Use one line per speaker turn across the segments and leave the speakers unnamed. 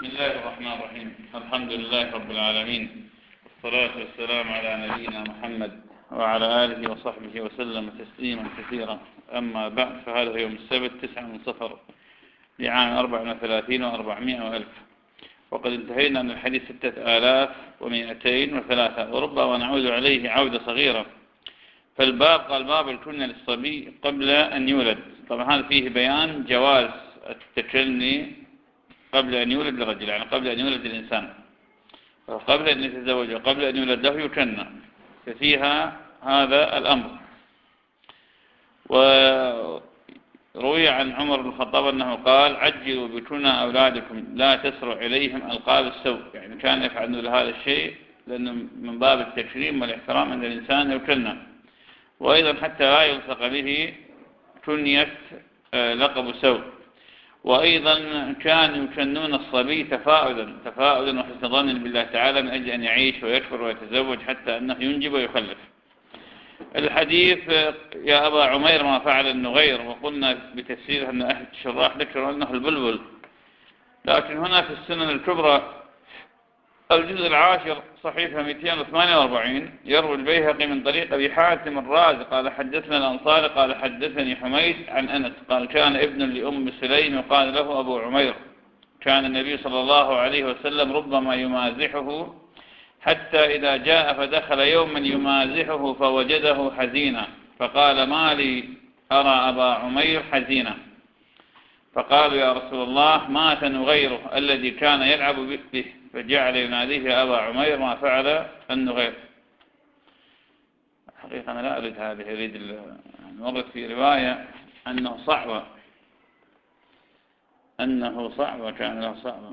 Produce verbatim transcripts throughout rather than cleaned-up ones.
بسم الله الرحمن الرحيم. الحمد لله رب العالمين، والصلاة والسلام على نبينا محمد وعلى آله وصحبه وسلم تسليما كثيرا. أما بعد، فهذا هو يوم السبت تسعة من صفر لعام أربع وثلاثين وأربعمائة وألف، وقد انتهينا من الحديث ستة آلاف ومئتين وثلاثة، وربما نعود عليه عودة صغيرة. فالباب قال باب الكنية للصبي قبل أن يولد. طبعا هذا فيه بيان جواز التكني قبل أن يولد الرجل، يعني قبل أن يولد الإنسان، قبل أن يتزوج وقبل أن يولد له يكنى، ففيها هذا الأمر. وروي عن عمر بن الخطاب أنه قال: عجلوا بكنى أولادكم لا تسرع إليهم ألقاب السوء، يعني كان يفعلون هذا الشيء لأنه من باب التكريم والاحترام أن الإنسان يكنى، وأيضا حتى لا يلصق به كنية لقب سوء. وأيضا كانوا يكنون الصبي تفاؤلا تفاؤلا وحسن ظن بالله تعالى من أجل أن يعيش ويكبر ويتزوج حتى أنه ينجب ويخلف. الحديث: يا أبا عمير ما فعل النغير. وقلنا بتفسير أن أحد الشراح ذكر أنه البلبل، لكن هنا في السنن الكبرى الجزء العاشر صحيفة مئتين وثمانية وأربعين يروي البيهقي من طريق أبي حاتم الرازي قال: حدثنا الأنصاري قال: حدثني حميد عن أنس قال: كان ابن لأم سليم يقال له أبو عمير، كان النبي صلى الله عليه وسلم ربما يمازحه، حتى إذا جاء فدخل يوما يمازحه فوجده حزينا، فقال: ما لي أرى أبا عمير حزينا؟ فقالوا: يا رسول الله، مات نغيره الذي كان يلعب به. فجعل يناديه: يا أبا عمير ما فعل النغير. حقيقة أنا لا أريد هذه، أريد المرة في رواية أنه صعب أنه صعب كان له صعب.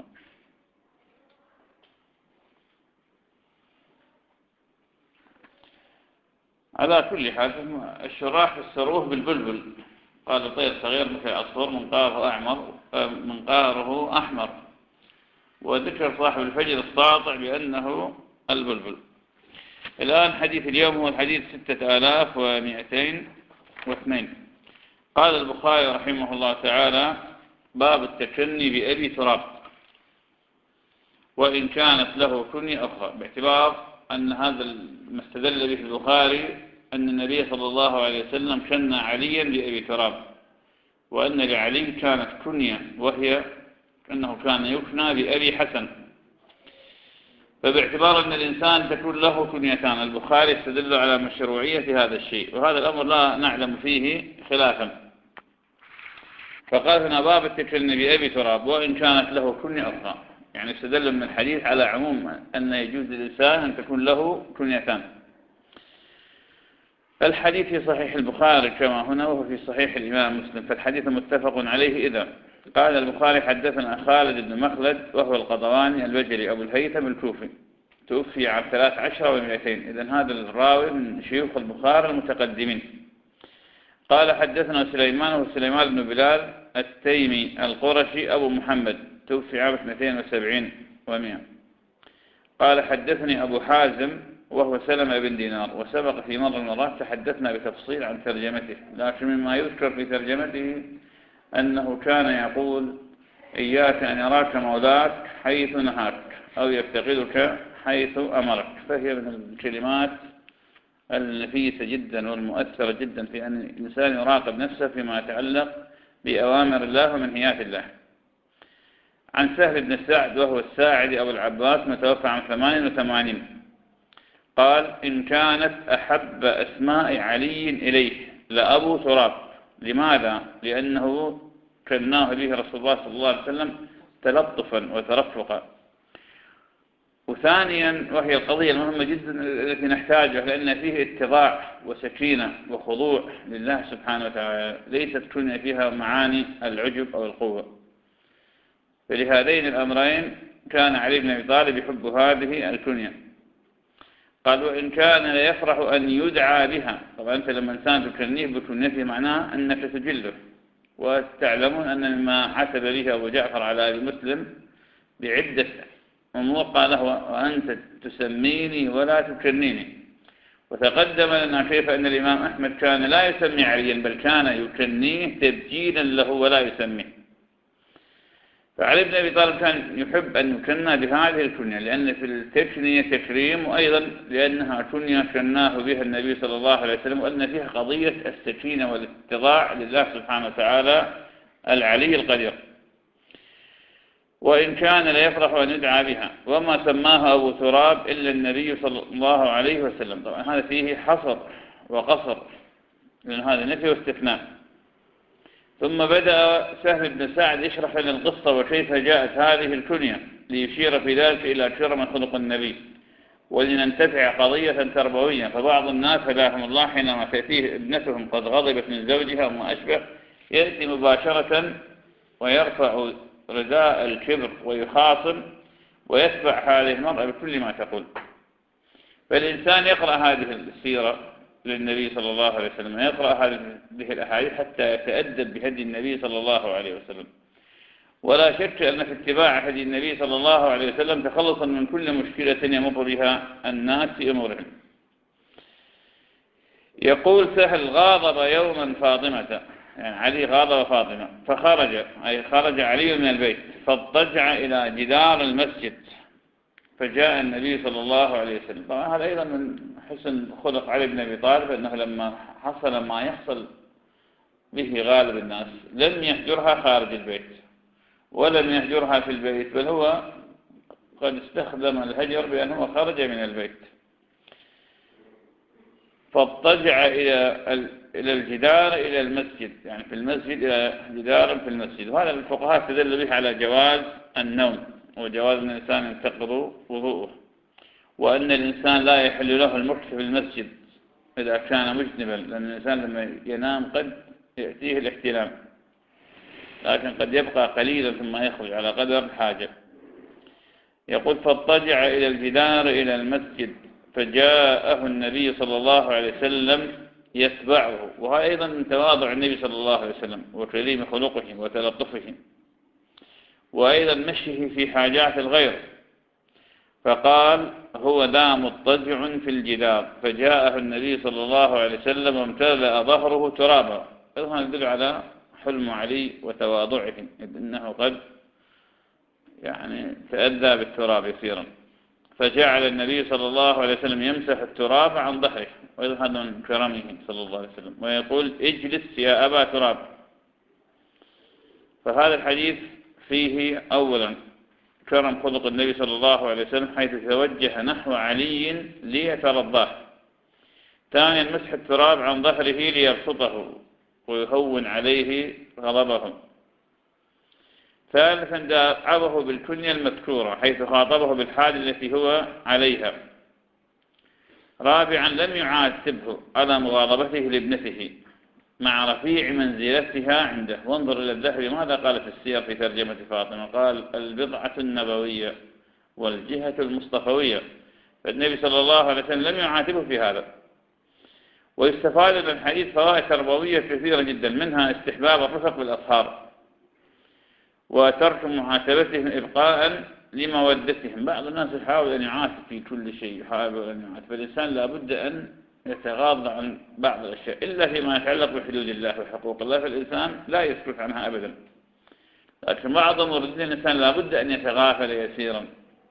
على كل حال الشراح فسروه بالبلبل، قال: طير صغير مثل العصفور منقاره أحمر منقاره أحمر. وذكر صاحب الفجر الساطع بأنه البلبل. الآن حديث اليوم هو الحديث ستة آلاف ومئتين واثنين. قال البخاري رحمه الله تعالى: باب التكني بأبي تراب، وإن كانت له كنية أخرى، باعتبار أن هذا ما استدل به البخاري أن النبي صلى الله عليه وسلم كنى عليا بأبي تراب، وأن لعلي كانت كنية وهي أنه كان يكنى بأبي حسن. فباعتبار أن الإنسان تكون له كنيتان، البخاري استدل على مشروعية هذا الشيء، وهذا الأمر لا نعلم فيه خلافا. فقال هنا: باب التكني بأبي تراب وإن كانت له كنية أخرى، يعني استدل من الحديث على عموم أن يجوز للإنسان أن تكون له كنيتان. الحديث في صحيح البخاري كما هنا، وهو في صحيح الإمام مسلم، فالحديث متفق عليه. إذا قال البخاري: حدثنا خالد بن مخلد وهو القطواني البجلي أبو الهيثم الكوفي، توفي عام ثلاث عشر ومئتين. إذن هذا الراوي من شيوخ البخاري المتقدمين. قال: حدثنا سليمان وهو سليمان بن بلال التيمي القرشي أبو محمد، توفي عام اثنتين وسبعين ومئة. قال: حدثني أبو حازم وهو سلمة بن دينار، وسبق في مرة المرات تحدثنا بتفصيل عن ترجمته، لكن مما يذكر في ترجمته أنه كان يقول: إياك أن يراك مولاك حيث نهاك أو يفتقدك حيث أمرك. فهي من الكلمات النفيسة جدا والمؤثرة جدا في أن الإنسان يراقب نفسه فيما يتعلق بأوامر الله ومنهيات الله. عن سهل بن سعد وهو الساعدي أبو العباس، متوفى عام ثمان وثمانين، قال: إن كانت أحب أسماء علي إليه لأبو تراب. لماذا؟ لأنه كناه به رسول الله صلى الله عليه وسلم تلطفا وترفقا. وثانيا، وهي القضية المهمة جدا التي نحتاجها، لأن فيه اتضاع وسكينة وخضوع لله سبحانه وتعالى، ليست كنية فيها معاني العجب أو القوة. فلهذين الأمرين كان علي بن أبي طالب يحب هذه الكنية. قال: وإن كان ليفرح أن يدعى بها. طبعا أنت لما إنسان تكنيه بكنيته معناه أنك تجله. وتعلمون أن مما عتب به أبو جعفر على أبي مسلم بعدة أمور، قال: وأنت تسميني ولا تكنيني. وتقدم لنا كيف أن الإمام أحمد كان لا يسمي عليا، بل كان يكنيه تبجيلا له ولا يسميه. فعلي بن أبي طالب كان يحب أن يكنى بهذه الكنية، لأن في التكنية تكريم، وأيضا لأنها كنية كناه بها النبي صلى الله عليه وسلم، وأن فيها قضية السكينة والاتضاع لله سبحانه وتعالى العلي القدير، وإن كان ليفرح أن يدعى بها. وما سماها أبو تراب إلا النبي صلى الله عليه وسلم. طبعا هذا فيه حصر وقصر، لأن هذا نفي واستثناء. ثم بدأ سهل بن سعد يشرح لنا القصة وكيف جاءت هذه الكنية، ليشير في ذلك إلى كرم خلق النبي، ولننتفع قضية تربوية. فبعض الناس هداهم الله حينما تأتيه ابنتهم قد غضبت من زوجها وما أشبه، يأتي مباشرة ويرفع رداء الكبر ويخاصم ويتبع هذه المرأة بكل ما تقول. فالإنسان يقرأ هذه السيرة للنبي صلى الله عليه وسلم، يقرأ هذه الأحاديث حتى يتأدب بهدي النبي صلى الله عليه وسلم. ولا شك أن في اتباع هدي النبي صلى الله عليه وسلم تخلصا من كل مشكلة يمر بها الناس في أمورهم. يقول سهل: غاضب يوما فاطمة، يعني علي غاضب فاطمة، فخرج، أي خرج علي من البيت، فاضطجع إلى جدار المسجد، فجاء النبي صلى الله عليه وسلم. طبعا هذا أيضا من حسن خلق علي بن أبي طالب، أنه لما حصل ما يحصل به غالب الناس لم يهجرها خارج البيت ولم يهجرها في البيت، بل هو قد استخدم الهجر بأنه خرج من البيت. فاضطجع إلى إلى الجدار إلى المسجد، يعني في المسجد إلى جدار في المسجد. وهذا الفقهاء استدلوا به على جواز النوم، وجواز أن الإنسان ينتقض وضوءه، وأن الإنسان لا يحل له المكث في المسجد إذا كان مجنبا، لأن الإنسان لما ينام قد يأتيه الاحتلام، لكن قد يبقى قليلا ثم يخرج على قدر الحاجة. يقول: فاضطجع إلى الجدار إلى المسجد، فجاءه النبي صلى الله عليه وسلم يتبعه. وهذا أيضا من تواضع النبي صلى الله عليه وسلم وكريم خلقه وتلطفه، وأيضا مشيه في حاجات الغير. فقال: هو ذا مضطجع في الجدار. فجاءه النبي صلى الله عليه وسلم وامتلأ ظهره ترابا. هذا يدل على حلم علي وتواضعه، إنه قد يعني تأذى بالتراب يسيرا. فجعل النبي صلى الله عليه وسلم يمسح التراب عن ظهره، وهذا من كرمه صلى الله عليه وسلم، ويقول: اجلس يا أبا تراب. فهذا الحديث فيه أولا كرم خلق النبي صلى الله عليه وسلم، حيث توجه نحو علي ليترضاه. ثانيا مسح التراب عن ظهره ليبسطه ويهون عليه غضبه. ثالثا داعبه بالكنية المذكورة، حيث خاطبه بالحال التي هو عليها. رابعا لم يعاتبه على مغاضبته لابنته مع رفيع منزلتها عنده. وانظر إلى الذهبي ماذا قال في السير في ترجمة فاطمة، قال: البضعة النبوية والجهة المصطفوية. فالنبي صلى الله عليه وسلم لم يعاتبه في هذا. ويستفاد من الحديث فوائد تربوية كثيرة جدا، منها استحباب الرفق بالأصهار وترك معاتبتهم إبقاء لمودتهم. بعض الناس يحاول أن يعاتب في كل شيء، يحاول أن يعاتب، فالإنسان لابد أن يتغاضى عن بعض الأشياء إلا فيما يتعلق بحدود الله وحقوق الله، فالإنسان لا يسكت عنها أبدا. لكن بعض الموردين الإنسان لابد أن يتغافل يسيرا.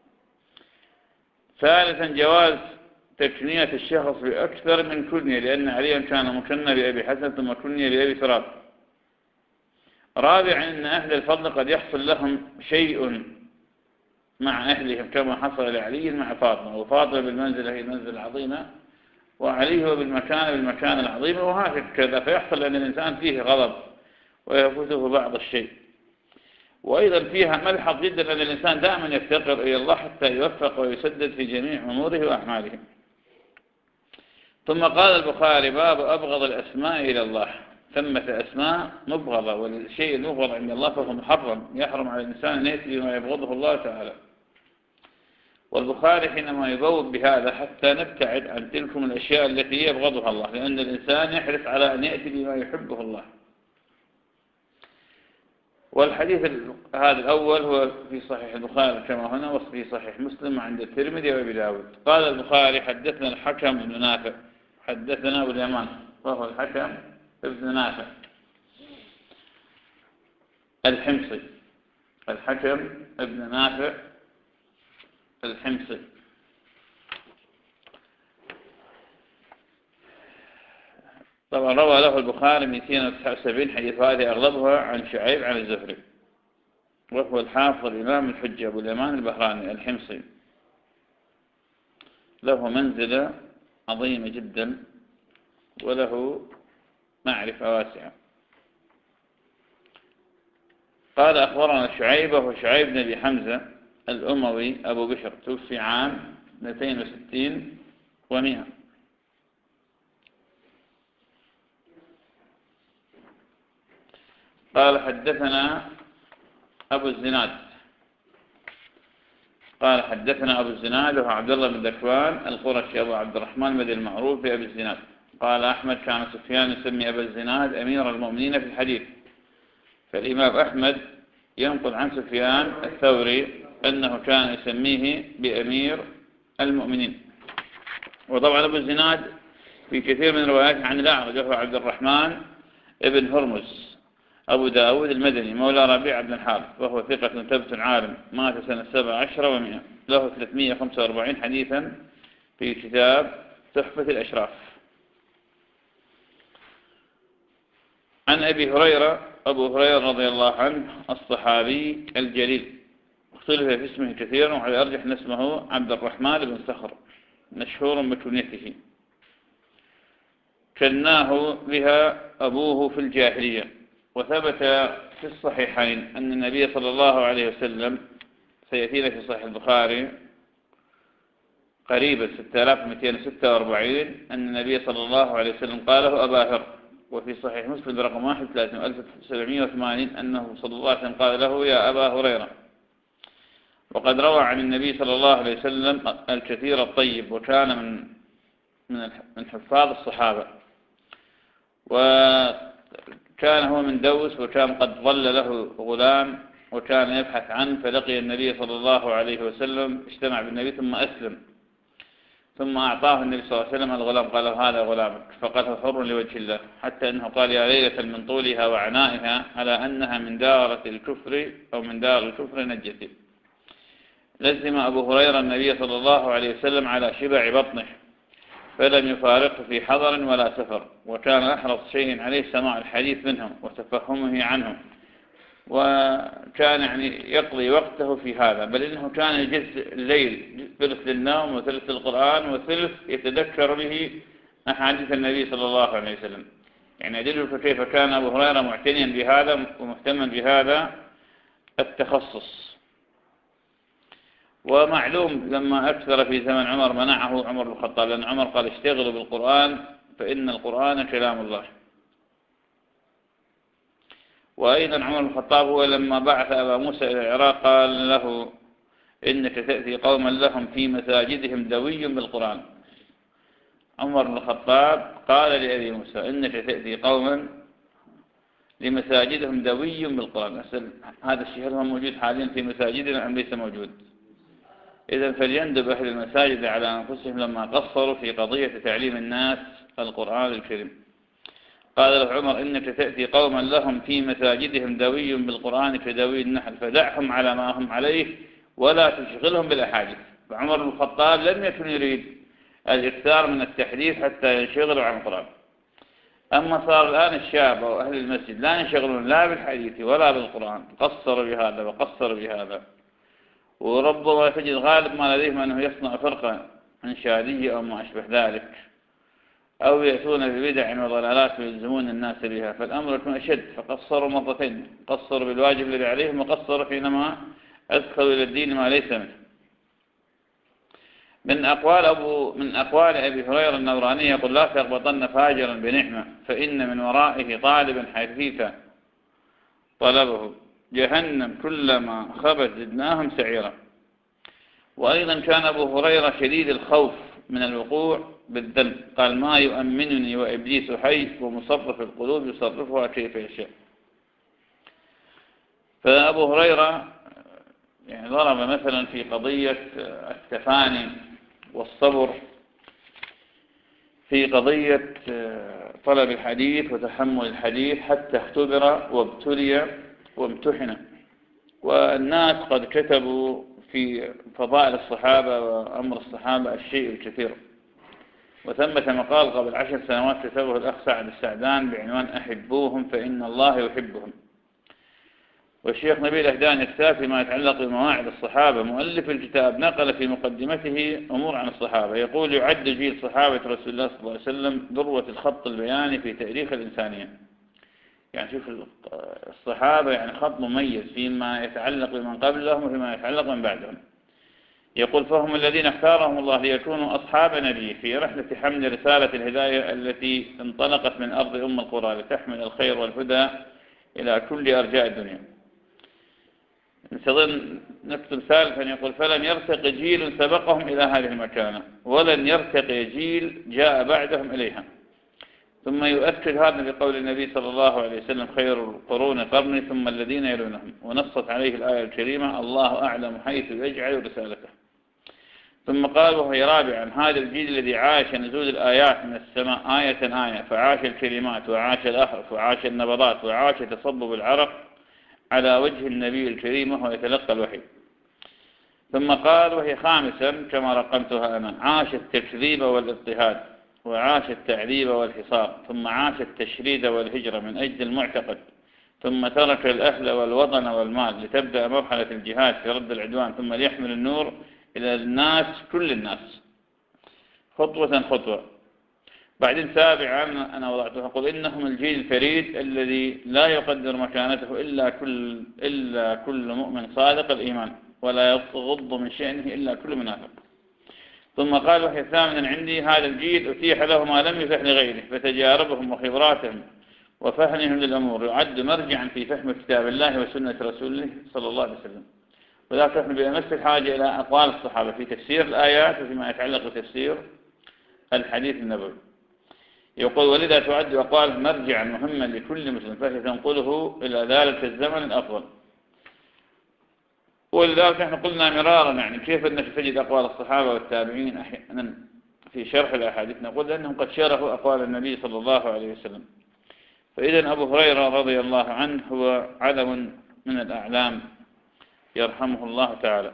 ثالثا جواز تكنية الشخص بأكثر من كنية، لأن عليا كان مكنى بأبي حسن ثم كنية بأبي تراب. رابعا أن أهل الفضل قد يحصل لهم شيء مع أهلهم كما حصل لعلي مع فاطمة، وفاطمة بالمنزلة هي المنزلة العظيمة، وعلي هو بالمكان بالمكان العظيم، وهكذا. فيحصل أن الإنسان فيه غضب ويفوته بعض الشيء. وأيضا فيها ملحظ جدا أن الإنسان دائما يفتقر إلى الله حتى يوفق ويسدد في جميع أموره وأعماله. ثم قال البخاري: باب أبغض الأسماء إلى الله. ثمة أسماء مبغضة، والشيء المبغض عند الله فهو محرم، يحرم على الإنسان أن يأتي بما يبغضه الله تعالى. والبخاري حينما يبوب بهذا حتى نبتعد عن تلكم الأشياء التي يبغضها الله، لأن الإنسان يحرص على أن يأتي بما يحبه الله. والحديث هذا الأول هو في صحيح البخاري كما هنا، وفي صحيح مسلم عند الترمذي وابي داود. قال البخاري: حدثنا الحكم بن نافع حدثنا أبو اليمان، وهو الحكم بن نافع الحمصي، الحكم ابن نافع الحمصي. طبعا روى له البخاري مئتين وتسعة وسبعين حديث، هذه أغلبها عن شعيب عن الزهري، وهو الحافظ الإمام الحجة أبو اليمان البهراني الحمصي، له منزلة عظيمة جدا وله معرفة واسعة. قال أخبرنا شعيب وهو شعيب بن أبي حمزة الأموي أبو بشر، توفي عام اثنتين وستين ومئة. قال حدثنا أبو الزناد قال حدثنا أبو الزناد وهو عبد الله بن ذكوان القرشي أبو عبد الرحمن بن المعروف بأبي الزناد. قال أحمد كان سفيان يسمي أبا الزناد أمير المؤمنين في الحديث، فالإمام أحمد ينقل عن سفيان الثوري أنه كان يسميه بأمير المؤمنين. وطبعا أبو الزناد في كثير من رواياته عن الأعرج وهو عبد الرحمن ابن هرمز أبو داود المدني مولى ربيع بن الحارث، وهو ثقة ثبت عالم، مات سنة سبع عشر ومئة، له ثلاثمئة وخمسة وأربعين حديثا في كتاب تحفة الأشراف. عن أبي هريرة أبو هريرة رضي الله عنه الصحابي الجليل، اختلف في اسمه كثيرا، وعلى أرجح اسمه عبد الرحمن بن صخر، مشهور بكنيته، كناه بها أبوه في الجاهلية. وثبت في الصحيحين أن النبي صلى الله عليه وسلم، سيأتينا في صحيح البخاري قريبا ستة آلاف ومئتين وستة وأربعين، أن النبي صلى الله عليه وسلم قاله أبا هر. وفي صحيح مسلم رقم واحد وثلاثين ألف وسبعمئة وثمانين أنه صلى الله عليه وسلم قال له يا أبا هريرة. وقد روى عن النبي صلى الله عليه وسلم الكثير الطيب، وكان من من حفاظ الصحابة، وكان هو من دوس، وكان قد ظل له غلام وكان يبحث عنه، فلقي النبي صلى الله عليه وسلم، اجتمع بالنبي ثم أسلم، ثم أعطاه النبي صلى الله عليه وسلم الغلام، قال هذا غلامك، فقال هو حر لوجه الله، حتى أنه قال يا ليلة من طولها وعنائها على أنها من دارة الكفر أو من دار الكفر نجتي. لزم أبو هريرة النبي صلى الله عليه وسلم على شبع بطنه، فلم يفارقه في حضر ولا سفر، وكان أحرص شيء عليه سماع الحديث منهم وتفهمه عنهم، وكان يعني يقضي وقته في هذا، بل إنه كان يجز الليل ثلث للنوم وثلث للقرآن وثلث يتذكر به أحاديث النبي صلى الله عليه وسلم. يعني أدلك كيف كان أبو هريرة معتنيا بهذا ومهتما بهذا التخصص. ومعلوم لما أكثر في زمن عمر منعه عمر بن الخطاب، لأن عمر قال اشتغلوا بالقرآن فإن القرآن كلام الله. وأيضا عمر بن الخطاب هو لما بعث أبا موسى إلى العراق قال له إنك تأتي قوما لهم في مساجدهم دوي بالقرآن. عمر بن الخطاب قال لأبي موسى إنك تأتي قوما لمساجدهم دوي بالقرآن. أسأل هذا الشيء هل هو موجود حاليا في مساجدنا أم ليس موجود؟ إذن فليندب أهل المساجد على أنفسهم لما قصروا في قضية تعليم الناس القرآن الكريم. قال له عمر إنك تأتي قوما لهم في مساجدهم دوي بالقرآن كدوي النحل، فدعهم على ما هم عليه ولا تشغلهم بالأحاديث. فعمر بن الخطاب لم يكن يريد الإكثار من التحديث حتى ينشغلوا عن القرآن. أما صار الآن الشاب أو أهل المسجد لا ينشغلون لا بالحديث ولا بالقرآن، قصروا بهذا وقصروا بهذا، وربما تجد غالب ما لديهم أنه يصنع فرقة انشادية أو ما أشبه ذلك، أو يأتون ببدع وضلالات ويلزمون الناس بها، فالأمر يكون أشد. فقصروا مرتين، قصروا بالواجب الذي عليهم، وقصروا حينما أدخلوا إلى الدين ما ليس منه. من أقوال أبو من أقوال أبي هريرة النوراني يقول لا تغبطن فاجرا بنعمة فإن من ورائه طالبا حثيثا طلبه جهنم كلما خبت زدناهم سعيرا. وأيضا كان أبو هريرة شديد الخوف من الوقوع بالذنب، قال ما يؤمنني وإبليس حي ومصرف القلوب يصرفها كيف يشاء. فأبو هريرة يعني ضرب مثلا في قضية التفاني والصبر، في قضية طلب الحديث وتحمل الحديث، حتى اختبر وابتلي وامتحن والناس قد كتبوا في فضائل الصحابة وأمر الصحابة الشيء الكثير. وثمة مقال قبل عشر سنوات كتبه الأخ سعد السعدان بعنوان أحبوهم فإن الله يحبهم. والشيخ نبيل أهدان يكتاب فيما يتعلق بمواعظ الصحابة. مؤلف الكتاب نقل في مقدمته أمور عن الصحابة، يقول: يعد جيل صحابة رسول الله صلى الله عليه وسلم ذروة الخط البياني في تاريخ الإنسانية. يعني شوف الصحابة يعني خط مميز فيما يتعلق بمن قبلهم وفيما يتعلق من بعدهم. يقول: فهم الذين اختارهم الله ليكونوا أصحاب نبيه في رحلة حمل رسالة الهداية التي انطلقت من أرض أم القرى لتحمل الخير والهدى إلى كل أرجاء الدنيا. نستظن نكتب ثالثا، يقول: فلن يرتقي جيل سبقهم إلى هذه المكانة، ولن يرتقي جيل جاء بعدهم إليها. ثم يؤكد هذا بقول النبي صلى الله عليه وسلم: خير القرون قرني ثم الذين يلونهم. ونصت عليه الآية الكريمة: الله أعلم حيث يجعل رسالته. ثم قال وهي رابعا: هذا الجيل الذي عاش نزول الآيات من السماء آية آية، فعاش الكلمات وعاش الأحرف وعاش النبضات وعاش تصبب العرق على وجه النبي الكريم وهو يتلقى الوحي. ثم قال وهي خامسا كما رقمتها أنا: عاش التكذيب والاضطهاد، وعاش التعذيب والحصار، ثم عاش التشريد والهجرة من أجل المعتقد، ثم ترك الأهل والوطن والمال لتبدأ مرحلة الجهاد في رد العدوان، ثم ليحمل النور إلى الناس كل الناس خطوة خطوة. بعدين سابعا أنا وضعتها، أقول: إنهم الجيل الفريد الذي لا يقدر مكانته إلا كل, إلا كل مؤمن صادق الإيمان، ولا يغض من شأنه إلا كل منافق. ثم قال وهي ثامنا عندي: هذا الجيل أتيح له ما لم يتح لغيره، فتجاربهم وخبراتهم وفهمهم للأمور يعد مرجعا في فهم كتاب الله وسنة رسوله صلى الله عليه وسلم. وذلك نحن بأمس الحاجة إلى أقوال الصحابة في تفسير الآيات وفيما يتعلق بتفسير الحديث النبوي. يقول: ولذا تعد أقوال مرجعا مهما لكل مسلم، فهي تنقله إلى ذلك الزمن الأفضل. ولذلك نحن قلنا مرارا يعني كيف أنك تجد أقوال الصحابة والتابعين أحيانا في شرح الأحاديث، نقول لأنهم قد شرحوا أقوال النبي صلى الله عليه وسلم. فإذا أبو هريرة رضي الله عنه هو علم من الأعلام يرحمه الله تعالى.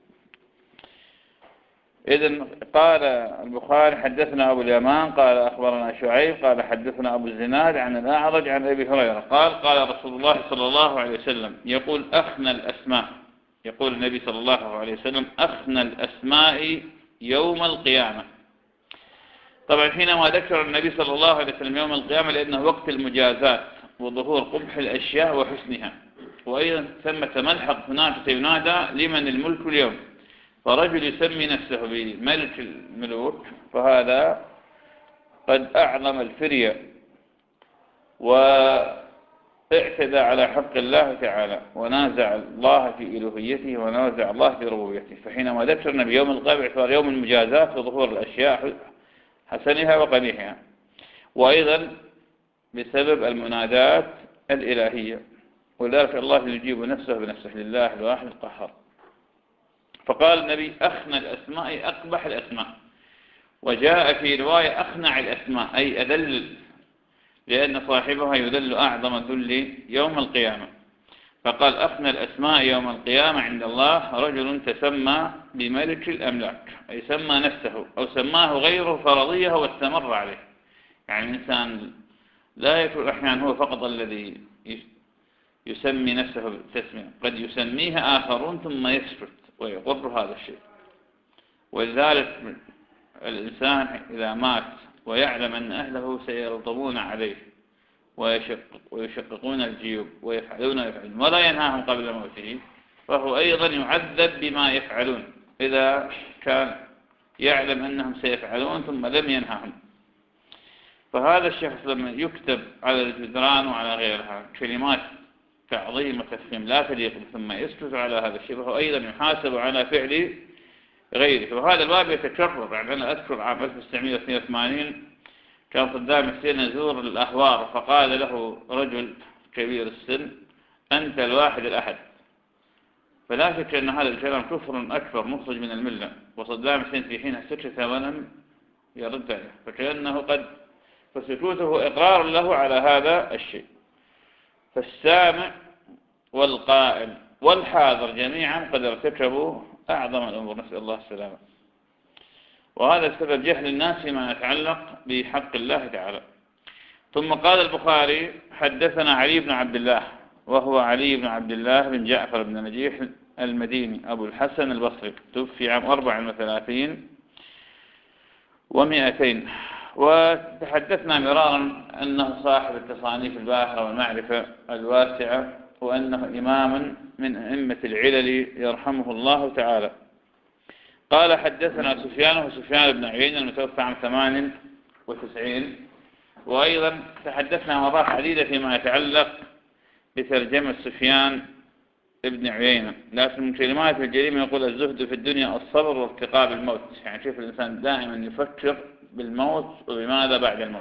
إذن قال البخاري: حدثنا أبو اليمان قال أخبرنا شعيب قال حدثنا أبو الزناد عن الأعرج عن أبي هريرة قال: قال رسول الله صلى الله عليه وسلم: يقول أخنى الأسماء، يقول النبي صلى الله عليه وسلم: أخنى الأسماء يوم القيامة. طبعا حينما ذكر النبي صلى الله عليه وسلم يوم القيامة لأنه وقت المجازات وظهور قبح الأشياء وحسنها، وأيضا ثمة ملحق هناك سينادى: لمن الملك اليوم؟ فرجل يسمي نفسه بملك الملوك، فهذا قد أعظم الفرية واعتدى على حق الله تعالى ونازع الله في إلوهيته ونازع الله في ربوبيته. فحينما ذكرنا بيوم القيامة اعتبار يوم المجازات وظهور الأشياء حسنها وقبيحها، وأيضا بسبب المنادات الإلهية. ولذلك الله يجيب نفسه بنفسه لله الواحد القهار. فقال النبي: أخنى الأسماء أقبح الأسماء. وجاء في رواية: أخنع الأسماء أي أذل، لأن صاحبها يذل أعظم الذل يوم القيامة. فقال: أخنى الأسماء يوم القيامة عند الله رجل تسمى بملك الأملاك، أي سمى نفسه أو سماه غيره فرضيه واستمر عليه. يعني الإنسان لا يكون أحيانا هو فقط الذي يسمي نفسه بالتسمية، قد يسميه آخرون ثم يسكت ويقر هذا الشيء. ولذلك الإنسان إذا مات ويعلم أن أهله سيرطبون عليه ويشقق ويشققون الجيوب ويفعلون ويفعلون ولا ينهاهم قبل موته، فهو أيضا يعذب بما يفعلون إذا كان يعلم أنهم سيفعلون ثم لم ينهاهم. فهذا الشخص لما يكتب على الجدران وعلى غيرها كلمات تعظيم وتفخيم لا تليق، ثم يسكت على هذا الشيء، فهو أيضا يحاسب على فعل غيره. وهذا الباب يتكرر. يعني أنا أذكر عام ألف وتسعمائة واثنين وثمانين كان صدام حسين يزور الأهوار، فقال له رجل كبير السن: أنت الواحد الأحد. فلا شك أن هذا الكلام كفر أكبر مخرج من الملة، وصدام حسين في حينها سكت ولم يرد عليه، فكأنه قد فسكوته إقرار له على هذا الشيء. فالسامع والقائل والحاضر جميعا قد ارتكبوا أعظم الأمور، نسأل الله السلامة. وهذا سبب جهل الناس فيما يتعلق بحق الله تعالى. ثم قال البخاري: حدثنا علي بن عبد الله، وهو علي بن عبد الله بن جعفر بن نجيح المديني أبو الحسن البصري، توفي عام أربع وثلاثين ومئتين. وتحدثنا مرارا أنه صاحب التصانيف الباهرة والمعرفة الواسعة، وأنه إمام من أئمة العلل يرحمه الله تعالى. قال: حدثنا سفيان وسفيان بن عيينة المتوفى عام ثمان وتسعين. وأيضا تحدثنا مرات عديدة فيما يتعلق بترجمة سفيان ابن عيينة، لكن من كلمات الجريمة يقول: الزهد في الدنيا الصبر وارتقاب الموت. يعني شوف الإنسان دائما يفكر بالموت وبماذا بعد الموت.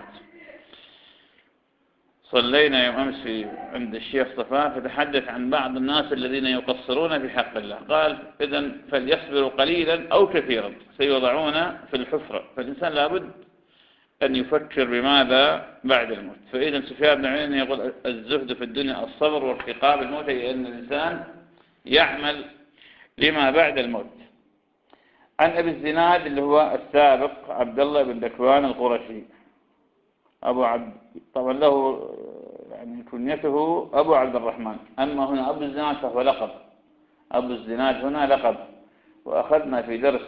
صلينا يوم أمس في عند الشيخ صفاء فتحدث عن بعض الناس الذين يقصرون في حق الله، قال: إذن فليصبروا قليلا أو كثيرا سيوضعون في الحفرة. فالإنسان لابد أن يفكر بماذا بعد الموت. فإذا سفيان بن عيينة يقول: الزهد في الدنيا الصبر وارتقاب الموت، أي أن الإنسان يعمل لما بعد الموت. عن أبي الزناد اللي هو السابق عبد الله بن ذكوان القرشي أبو عبد، طبعا له يعني كنيته أبو عبد الرحمن، أما هنا أبو الزناد فهو لقب. أبو الزناد هنا لقب. وأخذنا في درس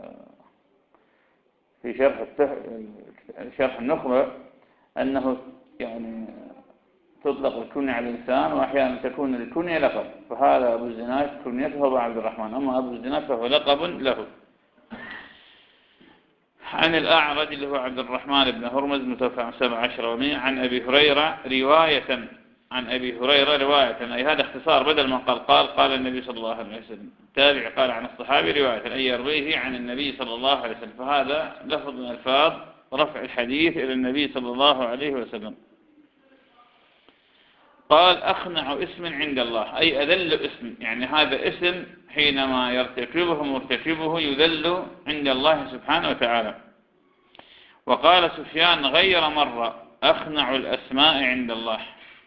في شرح شرح النخبة أنه يعني تطلق الكنية على الإنسان، وأحيانا تكون الكنية لقب. فهذا أبو الزناد كنيته أبو عبد الرحمن، أما أبو الزناد فهو لقب له. عن الأعرج اللي هو عبد الرحمن بن هرمز متوفى عام سبع عشر ومئة. عن أبي هريرة رواية عن أبي هريرة رواية، أي هذا اختصار، بدل ما قال قال قال النبي صلى الله عليه وسلم. تابع قال عن الصحابي رواية، أي يرويه عن النبي صلى الله عليه وسلم. فهذا لفظ من ألفاظ رفع الحديث إلى النبي صلى الله عليه وسلم. قال: أخنع اسم عند الله، أي أذل اسم. يعني هذا اسم حينما يرتكبه مرتكبه يذل عند الله سبحانه وتعالى. وقال سفيان غير مرة: أخنع الأسماء عند الله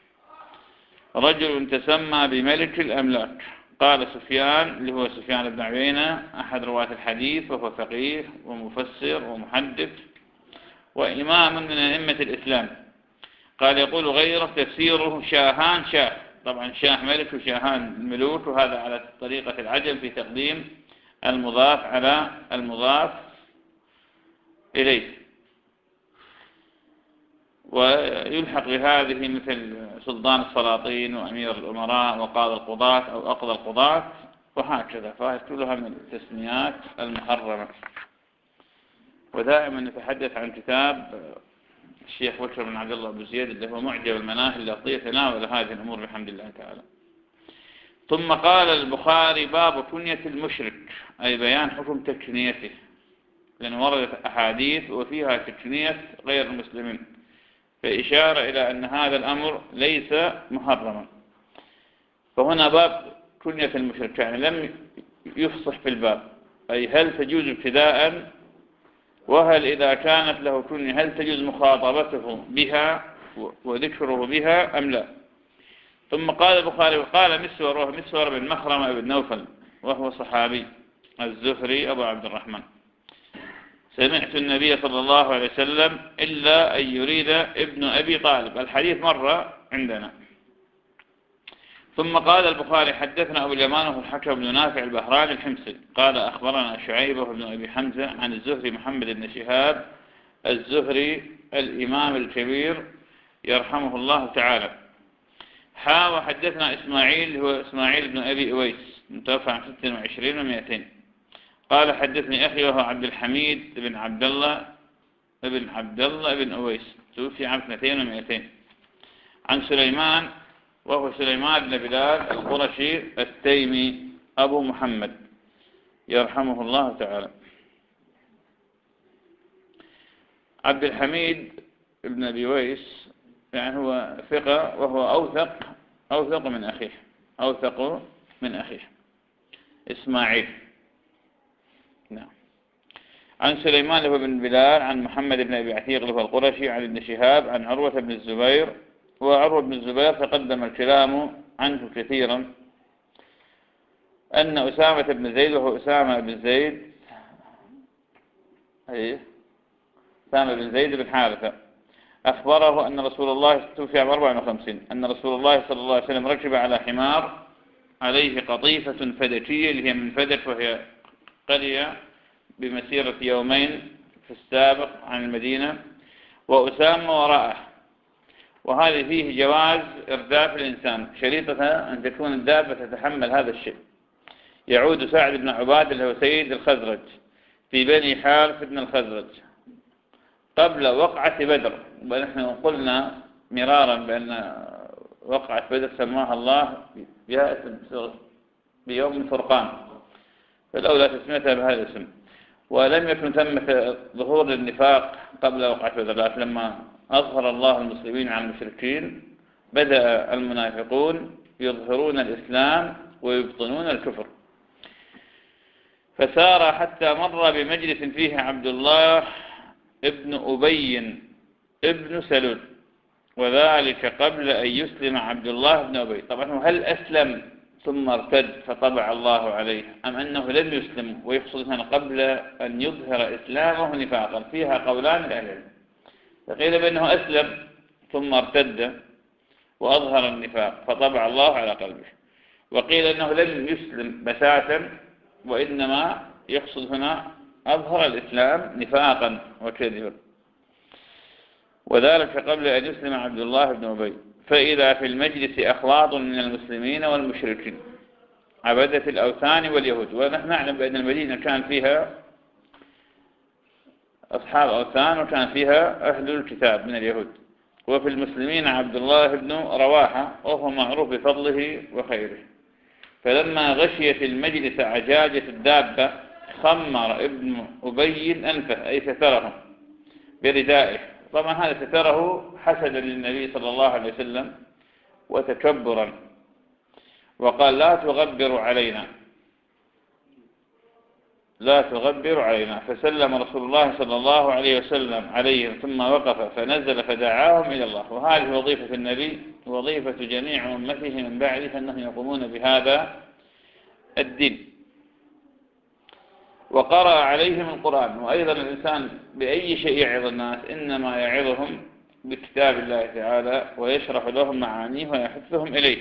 رجل تسمى بملك الأملاك. قال سفيان اللي هو سفيان بن عيينة أحد رواة الحديث، وهو فقيه ومفسر ومحدث وإمام من أئمة الإسلام. قال: يقول غيره تفسيره شاهان شاه، طبعا شاه ملك وشاهان ملوك، وهذا على طريقة العجم في تقديم المضاف على المضاف إليه. ويلحق بهذه مثل سلطان السلاطين وأمير الأمراء وقاضي القضاة أو أقضى القضاة وهكذا، فهي كلها من التسميات المحرمة. ودائما نتحدث عن كتاب الشيخ بكر بن عبد الله أبو زيد اللي هو معجب المناهل اللفظية، تناول هذه الأمور بحمد الله تعالى. ثم قال البخاري: باب كنية المشرك، أي بيان حكم تكنيته، لأن وردت أحاديث وفيها تكنية غير المسلمين، فإشارة إلى أن هذا الأمر ليس محرما. فهنا باب كنية المشرك، يعني لم يفصح في الباب، أي هل تجوز ابتداء، وهل إذا كانت له كنية هل تجوز مخاطبته بها وذكره بها أم لا. ثم قال البخاري: وقال مسور، وهو مسور بن مخرمة بن نوفل، وهو صحابي الزهري أبو عبد الرحمن: سمعت النبي صلى الله عليه وسلم إلا أن يريد ابن أبي طالب. الحديث مرة عندنا. ثم قال البخاري: حدثنا أبو اليمان وهو الحكم بن نافع البهراني الحمصي قال: أخبرنا شعيبة بن أبي حمزة عن الزهري محمد بن شهاب الزهري الإمام الكبير يرحمه الله تعالى. حا وحدثنا إسماعيل هو إسماعيل بن أبي أويس متوفى عن ستة وعشرين ومئتين. قال: حدثني أخي وهو عبد الحميد بن عبد الله بن عبد الله بن أويس توفي عام اثنتين ومئتين. عن سليمان وهو سليمان بن بلال القرشي التيمي أبو محمد يرحمه الله تعالى. عبد الحميد بن أبي أويس يعني هو ثقة، وهو أوثق أوثق من أخيه أوثق من أخيه إسماعيل. نعم. عن سليمان بن بلال عن محمد بن أبي عتيق له القرشي عن ابن شهاب عن عروة بن الزبير. وعروة بن الزبير تقدم الكلام عنه كثيرا، أن أسامة بن زيد، وهو أسامة بن زيد أيه أسامة بن زيد بن حارثة، أخبره أن رسول الله توفي عام أربع وخمسين، أن رسول الله صلى الله عليه وسلم ركب على حمار عليه قطيفة فدكية، اللي هي من فدك، وهي قرية بمسيرة يومين في السابق عن المدينة، وأسامة وراءه. وهذا فيه جواز إرداف الإنسان، شريطة أن تكون الدابة تتحمل هذا الشيء. يعود سعد بن عباد اللي هو سيد الخزرج في بني حارث بن الخزرج قبل وقعة بدر، ونحن قلنا مرارا بأن وقعة بدر سماها الله بيوم الفرقان، فالأولى تسميتها بهذا الاسم. ولم يكن ثمة ظهور للنفاق قبل وقعة بدر، لكن لما أظهر الله المسلمين على المشركين بدأ المنافقون يظهرون الإسلام ويبطنون الكفر. فسار حتى مر بمجلس فيه عبد الله ابن أبي ابن سلول، وذلك قبل أن يسلم عبد الله بن أبي. طبعا هل أسلم ثم ارتد فطبع الله عليه، أم أنه لم يسلم ويقصد هنا قبل أن يظهر إسلامه نفاقا؟ فيها قولان لأهل. فقيل بأنه أسلم ثم ارتد وأظهر النفاق فطبع الله على قلبه، وقيل أنه لم يسلم بتاتا، وإنما يقصد هنا أظهر الإسلام نفاقا وكذبا، وذلك قبل أن يسلم عبد الله بن أبي. فإذا في المجلس أخلاط من المسلمين والمشركين عبدة الأوثان واليهود. ونحن نعلم بأن المدينة كان فيها أصحاب أوثان وكان فيها أهل الكتاب من اليهود، وفي المسلمين عبد الله بن رواحة وهو معروف بفضله وخيره. فلما غشيت المجلس عجاجة الدابة خمر ابن أبي أنفه، أي ستره بردائه. طبعا هذا ستره حسدا للنبي صلى الله عليه وسلم وتكبرا، وقال لا تغبروا علينا لا تغبروا علينا. فسلم رسول الله صلى الله عليه وسلم عليهم ثم وقف فنزل فدعاهم إلى الله. وهذه وظيفة النبي وظيفة جميع أمته من بعده، أنهم يقومون بهذا الدين. وقرأ عليهم القرآن. وأيضا الإنسان بأي شيء يعظ الناس إنما يعظهم بكتاب الله تعالى، ويشرح لهم معانيه ويحثهم إليه،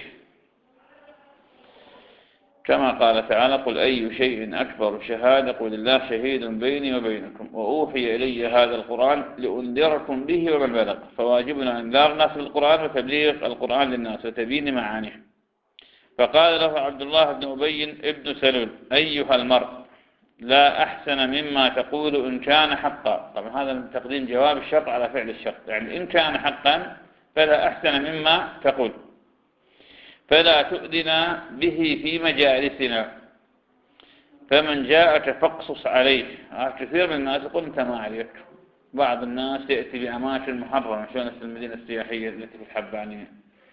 كما قال تعالى قل أي شيء أكبر شهادة قل الله شهيد بيني وبينكم وأوحي إلي هذا القرآن لأنذركم به ومن بلغ. فواجبنا أنذار الناس بالقرآن وتبليغ القرآن للناس وتبيين معانيه. فقال له عبد الله بن أبي ابن سلول أيها المرء لا أحسن مما تقول إن كان حقا. طبعا هذا من تقديم جواب الشرط على فعل الشرط، يعني إن كان حقا فلا أحسن مما تقول، فلا تؤذنا به في مجالسنا، فمن جاءك فاقصص عليه. كثير من الناس يقول أنت ما عليك. بعض الناس يأتي بأماكن محرمة، شلون المدينة السياحية التي في الحبانية،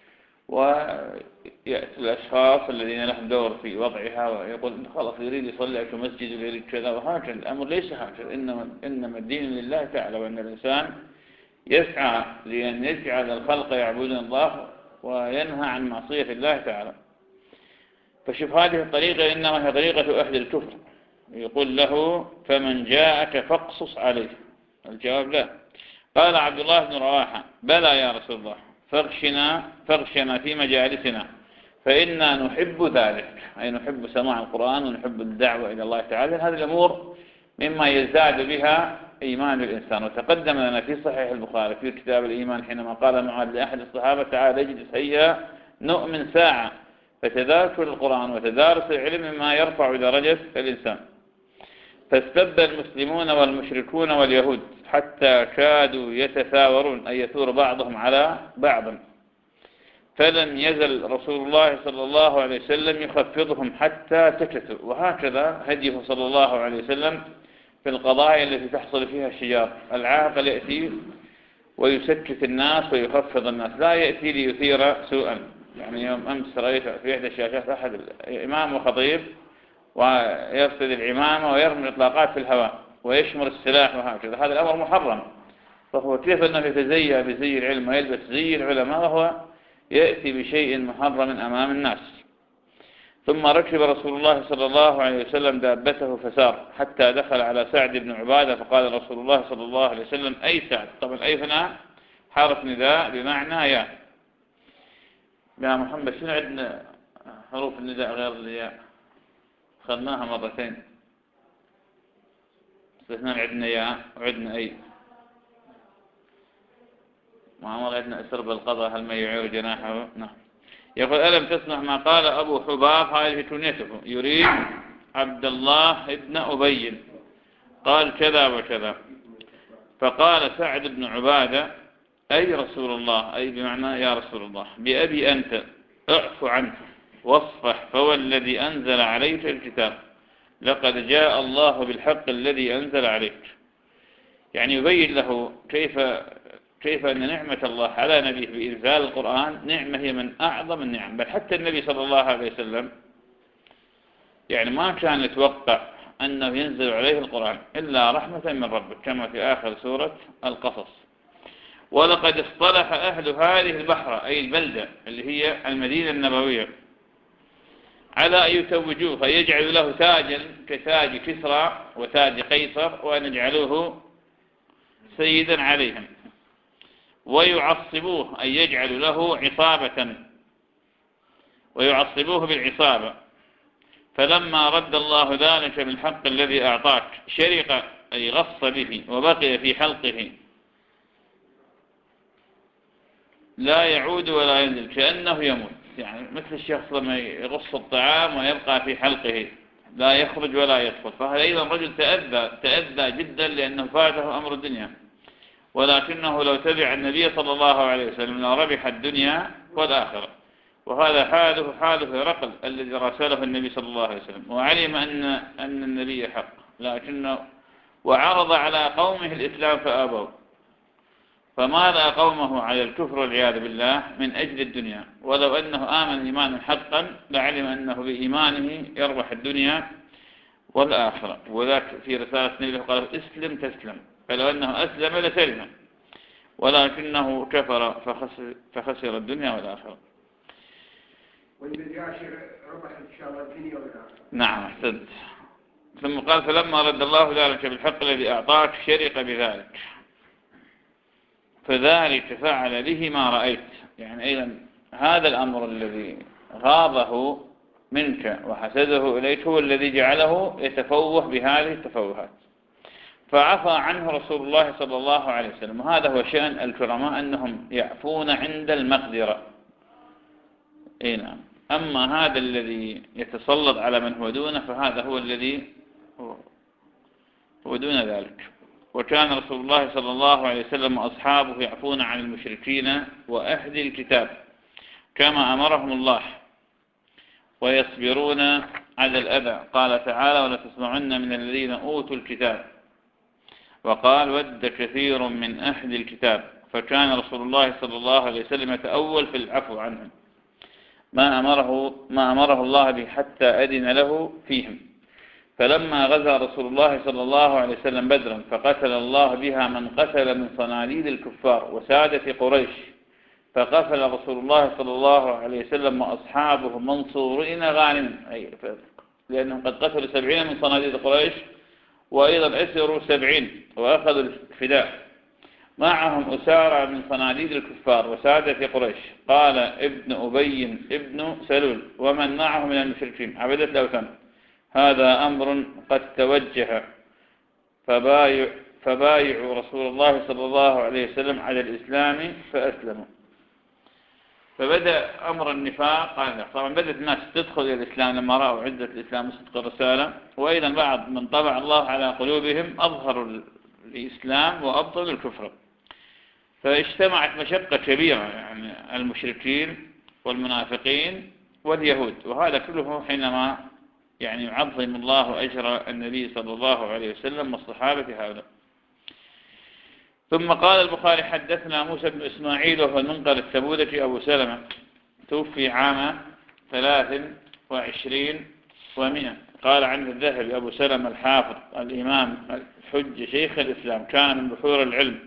ويأتي الأشخاص الذين لهم دور في وضعها ويقول خلاص يريد يصلي في مسجد ويريد كذا، وهكذا الأمر ليس هكذا. إنما, إنما الدين لله تعالى، وأن الإنسان يسعى لأن يجعل الخلق يعبدون الله وينهى عن معصية الله تعالى. فشوف هذه الطريقة إنما هي طريقة أهل الكفر. يقول له فمن جاءك فاقصص عليه. الجواب لا. قال عبد الله بن رواحة بلى يا رسول الله فاغشنا, فاغشنا في مجالسنا فإنا نحب ذلك، أي نحب سماع القرآن ونحب الدعوة إلى الله تعالى. هذه الأمور مما يزداد بها إيمان الإنسان. وتقدم لنا في صحيح البخاري في كتاب الإيمان حينما قال معاذ لأحد الصحابة تعال اجلس هيا نؤمن ساعة، فتذاكر القرآن وتدارس العلم مما يرفع درجة الإنسان. فاستبى المسلمون والمشركون واليهود حتى كادوا يتثاورون، أي يثور بعضهم على بعض، فلم يزل رسول الله صلى الله عليه وسلم يخفضهم حتى سكتوا. وهكذا هديه صلى الله عليه وسلم في القضايا التي تحصل فيها الشجار. العاقل يأتي ويسكت الناس ويخفض الناس، لا يأتي ليثير سوءا. يعني يوم أمس رأيت في إحدى الشاشات أحد إمام وخطيب ويرصد العمامة ويرمي الإطلاقات في الهواء ويشمر السلاح وهكذا. هذا الأمر محرم. فهو كيف أنه يتزيى بزي العلم ويلبس زي العلماء وهو يأتي بشيء محرم أمام الناس؟ ثم ركب رسول الله صلى الله عليه وسلم دابته فسار حتى دخل على سعد بن عبادة، فقال رسول الله صلى الله عليه وسلم: أي سعد. طبعا أي هنا حرف نداء بمعنى يا. يا محمد شنو عندنا حروف النداء غير الياء؟ خذناها مرتين، بس هنا عندنا يا وعندنا أي. ما عندنا أسرب القضاء هل ما يعير جناحه. نعم. يقول: ألم تسمع ما قال أبو حباب؟ هذه كنيته، يريد عبد الله ابن أبي، قال كذا وكذا. فقال سعد بن عبادة: أي رسول الله، أي بمعنى يا رسول الله، بأبي أنت، اعف عنه واصفح، فوالذي أنزل عليك الكتاب لقد جاء الله بالحق الذي أنزل عليك. يعني يبين له كيف كيف أن نعمة الله على نبيه بإنزال القرآن نعمة هي من أعظم النعم. بل حتى النبي صلى الله عليه وسلم يعني ما كان يتوقع أنه ينزل عليه القرآن إلا رحمة من ربه، كما في آخر سورة القصص: ولقد اصطلح أهل هذه البحرة، أي البلدة اللي هي المدينة النبوية، على أن يتوجوه فيجعل له تاجا كتاج كسرى وتاج قيصر، وأن يجعلوه سيدا عليهم، ويعصبوه، أي يجعل له عصابة، ويعصبوه بالعصابة. فلما رد الله ذلك بالحق الذي أعطاك شرق، أي غص به، وبقي في حلقه لا يعود ولا ينزل، كأنه يموت. يعني مثل الشخص لما يغص الطعام ويبقى في حلقه لا يخرج ولا يدخل. فهذا أيضا رجل تأذى تأذى جدا لأنه فاته أمر الدنيا، ولكنه لو تبع النبي صلى الله عليه وسلم لربح الدنيا والآخرة. وهذا حاله حال هرقل الذي راسله النبي صلى الله عليه وسلم، وعلم أن أن النبي حق، لكنه وعرض على قومه الإسلام فآبوا، فمال قومه على الكفر والعياذ بالله من أجل الدنيا. ولو أنه آمن إيمانا حقا لعلم أنه بإيمانه يربح الدنيا والآخرة. وذاك في رسالة نبيه قال: اسلم تسلم، فلو أنه أسلم لسلم، ولكنه كفر فخسر, فخسر الدنيا والآخرة.
ربح إن شاء الله الدنيا والآخرة.
نعم، أحسنت. ثم قال: فلما رد الله ذلك بالحق الذي أعطاك شرق بذلك، فذلك فعل به ما رأيت. يعني أيضا هذا الأمر الذي غاضه منك وحسده إليك هو الذي جعله يتفوه بهذه التفوهات، فعفى عنه رسول الله صلى الله عليه وسلم. وهذا هو شأن الكرماء، أنهم يعفون عند المقدرة. أي نعم. أما هذا الذي يتسلط على من هو دونه فهذا هو الذي هو دون ذلك. وكان رسول الله صلى الله عليه وسلم وأصحابه يعفون عن المشركين وأهل الكتاب كما أمرهم الله، ويصبرون على الأذى. قال تعالى: ولا تسمعن من الذين أوتوا الكتاب. وقال: ود كثير من أهل الكتاب. فكان رسول الله صلى الله عليه وسلم يتأول في العفو عنهم ما أمره, ما أمره الله به حتى أذن له فيهم. فلما غزا رسول الله صلى الله عليه وسلم بدرا فقتل الله بها من قتل من صناديد الكفار وسادة قريش، فقفل رسول الله صلى الله عليه وسلم وأصحابه منصورين غانما، أي لأنهم قد قتلوا سبعين من صناديد قريش، وأيضا أسروا سبعين وأخذوا الفداء، معهم أسارى من صناديد الكفار وسادة قريش. قال ابن أبي ابن سلول ومن معه من المشركين عبدة الأوثان: هذا أمر قد توجه، فبايع فبايعوا رسول الله صلى الله عليه وسلم على الإسلام فأسلموا. فبدأ أمر النفاق. طبعا بدأت الناس تدخل إلى الإسلام لما رأوا عزة الإسلام وصدق الرسالة، وأيضا بعض من طبع الله على قلوبهم أظهروا الإسلام وأبطلوا الكفر، فاجتمعت مشقة كبيرة، يعني المشركين والمنافقين واليهود. وهذا كله حينما يعني يعظم الله أجر النبي صلى الله عليه وسلم والصحابة هؤلاء. ثم قال البخاري: حدثنا موسى بن إسماعيل وهو المنقر التبوذكي أبو سلمة، توفي عام ثلاث وعشرين ومئة. قال عنه الذهبي: أبو سلمة الحافظ الإمام الحج شيخ الإسلام، كان من بحور العلم.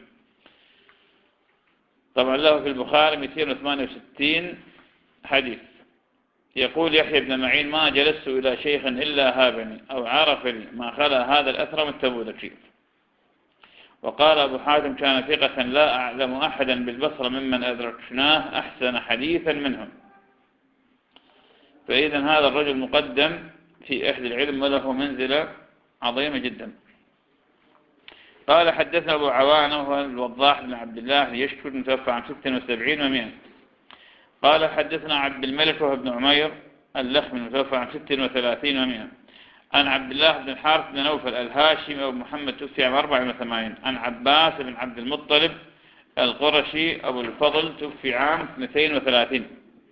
طبعا له في البخاري مئتين وثمانية وستين حديث. يقول يحيى بن معين ما جلست إلى شيخ إلا هابني أو عرفني ما خلا هذا الأثر من التبوذكي. وقال أبو حاتم كان ثقة لا أعلم أحدا بالبصرة ممن أدركناه أحسن حديثا منهم. فإذا هذا الرجل مقدم في أهل العلم وله منزلة عظيمة جدا. قال حدثنا أبو عوانة وهو الوضاح بن عبد الله يشكر متوفى عن ست وسبعين ومئة. قال حدثنا عبد الملك وهو ابن عمير اللخمي المتوفى عن ست وثلاثين ومئة. عن عبد الله بن الحارث بن نوفل الهاشمي أبو محمد توفي عن أربع وثمانين. عن عباس بن عبد المطلب القرشي أبو الفضل توفي عام اثنتين وثلاثين.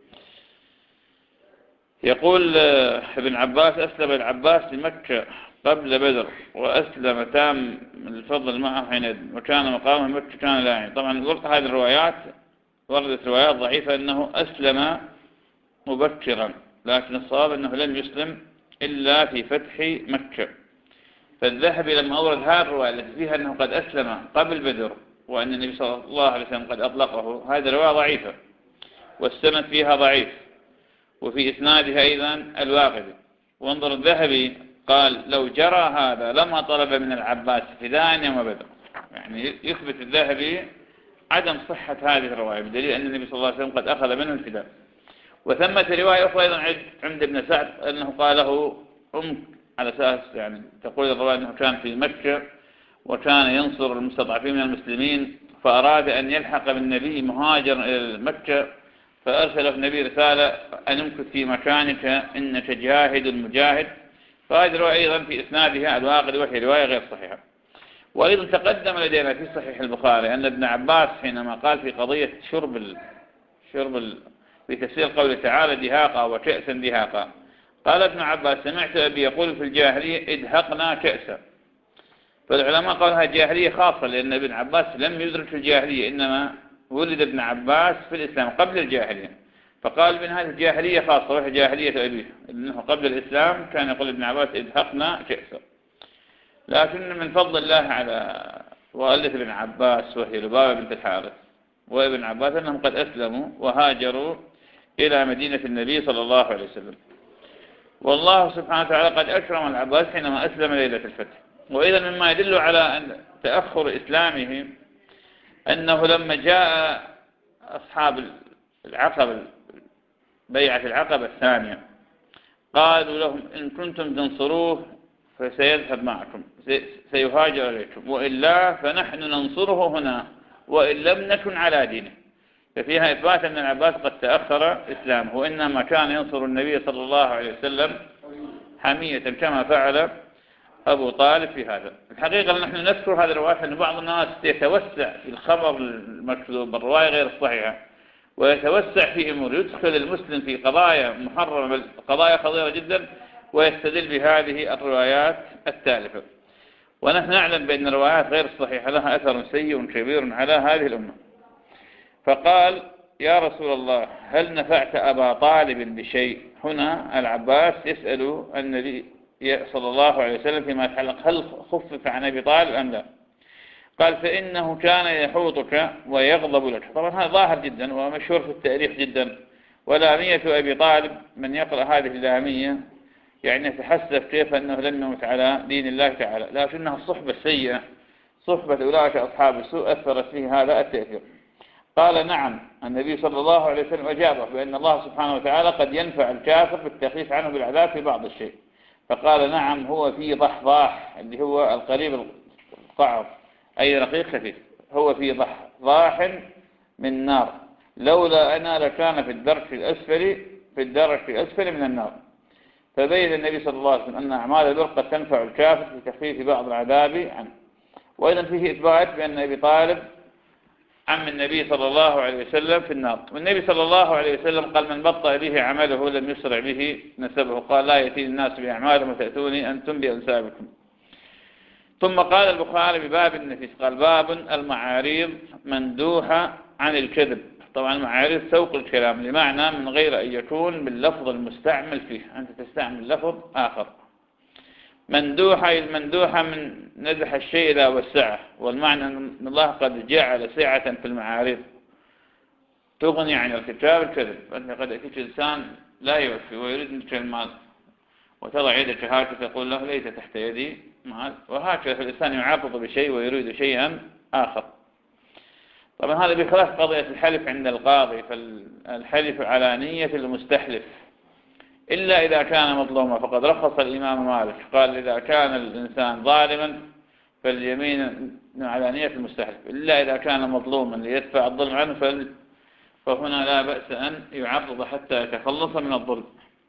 يقول ابن عباس أسلم العباس لمكة قبل بدر وأسلم تام الفضل معه حينئذ وكان مقامه مكة كان لا يعني. طبعا هذه الروايات وردت روايات ضعيفة أنه أسلم مبكرا، لكن الصواب أنه لم يسلم إلا في فتح مكة. فالذهبي لما أورد هذه الرواية التي فيها أنه قد أسلم قبل بدر وأن النبي صلى الله عليه وسلم قد أطلقه، هذه الرواية ضعيفة والسند فيها ضعيف، وفي إسنادها أيضا الواقدي. وانظر الذهبي قال لو جرى هذا لما طلب من العباس فداء يوم بدر. يعني يثبت الذهبي عدم صحة هذه الرواية بدليل أن النبي صلى الله عليه وسلم قد أخذ منه الفداء. وثمة رواية أخرى أيضا عند ابن سعد أنه قاله أم على أساس يعني تقول الرواية أنه كان في مكة وكان ينصر المستضعفين من المسلمين فأراد أن يلحق بالنبي مهاجرا إلى مكة فأرسله النبي رسالة أن امكث في مكانك إنك جاهد مجاهد. فهذه الرواية أيضا في إسنادها الواقدي وهي رواية غير صحيحة. وأيضا تقدم لدينا في صحيح البخاري أن ابن عباس حينما قال في قضية شرب ال... شرب ال... في تفسير قوله تعالى دهاقا وكأسا دهاقا، قال ابن عباس سمعت أبي يقول في الجاهلية ادهقنا كأسا. فالعلماء قالوا هذه جاهلية خاصة لأن ابن عباس لم يدرك الجاهلية، إنما ولد ابن عباس في الإسلام قبل الجاهلية، فقال من هذه الجاهلية خاصة وهي جاهلية أبيه، إنه قبل الإسلام كان يقول ابن عباس ادهقنا كأسا. لكن من فضل الله على والدة ابن عباس وهي لبابة بنت الحارث وابن عباس أنهم قد أسلموا وهاجروا إلى مدينة النبي صلى الله عليه وسلم. والله سبحانه وتعالى قد أكرم العباس حينما أسلم ليلة الفتح. وإذا مما يدل على أن تأخر إسلامه أنه لما جاء أصحاب العقبة بيعة العقبة الثانية قالوا لهم إن كنتم تنصروه فسيذهب معكم سيهاجر إليكم وإلا فنحن ننصره هنا وإن لم نكن على دينه. ففيها إثبات أن العباس قد تأخر إسلامه وإنما كان ينصر النبي صلى الله عليه وسلم حمية كما فعل أبو طالب في هذا. الحقيقة نحن نذكر هذا الرواية أن بعض الناس يتوسع في الخبر المكذوب الرواية غير الصحيحة ويتوسع في أمور يدخل المسلم في قضايا محرمة قضايا خطيرة جدا ويستدل بهذه الروايات التالفة. ونحن نعلم بأن الروايات غير الصحيحة لها أثر سيء كبير على هذه الأمة. فقال يا رسول الله هل نفعت أبا طالب بشيء؟ هنا العباس يسأل النبي صلى الله عليه وسلم فيما يتعلق هل خفف عن أبي طالب أم لا؟ قال فإنه كان يحوطك ويغضب لك. طبعا هذا ظاهر جدا ومشهور في التاريخ جدا. ولامية أبي طالب من يقرأ هذه اللامية يعني يتحسف كيف أنه لم يمت على دين الله تعالى، لكنها الصحبة السيئة صحبة أولئك أصحاب السوء أثرت فيه هذا التأثير. قال نعم النبي صلى الله عليه وسلم أجابه بأن الله سبحانه وتعالى قد ينفع الكافر بالتخفيف عنه بالعذاب في بعض الشيء. فقال نعم هو في ضحضاح اللي هو القريب القعر أي رقيق خفيف، هو في ضحضاح من نار لولا أنا لكان في الدرك الأسفل في الدرك الأسفل من النار. فبين النبي صلى الله عليه وسلم أن أعمال البر قد تنفع الكافر في تخفيف بعض العذاب عنه. وأيضا فيه إثبات بأن أبي طالب عم النبي صلى الله عليه وسلم في النار. والنبي صلى الله عليه وسلم قال من بطأ به عمله لم يسرع به نسبه. قال لا يأتي الناس بأعمالهم وتأتوني أنتم بأنسابكم. ثم قال البخاري بباب النفيس قال باب المعاريض مندوحة عن الكذب. طبعا المعاريض سوق الكلام لمعنى من غير أن يكون باللفظ المستعمل فيه، أنت تستعمل لفظ آخر. مندوحة المندوحة من نزح الشيء إلى وسعه، والمعنى أن الله قد جعل سعة في المعارض تغني عن الكتاب الكذب. أنت قد يأتيك إنسان لا يوفي ويريد منك المال وتضع يدك هكذا تقول له ليس تحت يدي مال، وهكذا فالإنسان يعرض بشيء ويريد شيئا آخر. طبعا هذا بخلاف قضية الحلف عند القاضي، فالحلف على نية المستحلف إلا إذا كان مظلوما، فقد رخص الإمام مالك قال إذا كان الإنسان ظالما فاليمين على نية المستحلف، إلا إذا كان مظلوما ليدفع الظلم عنه فهنا لا بأس أن يعرض حتى يتخلص من الظلم.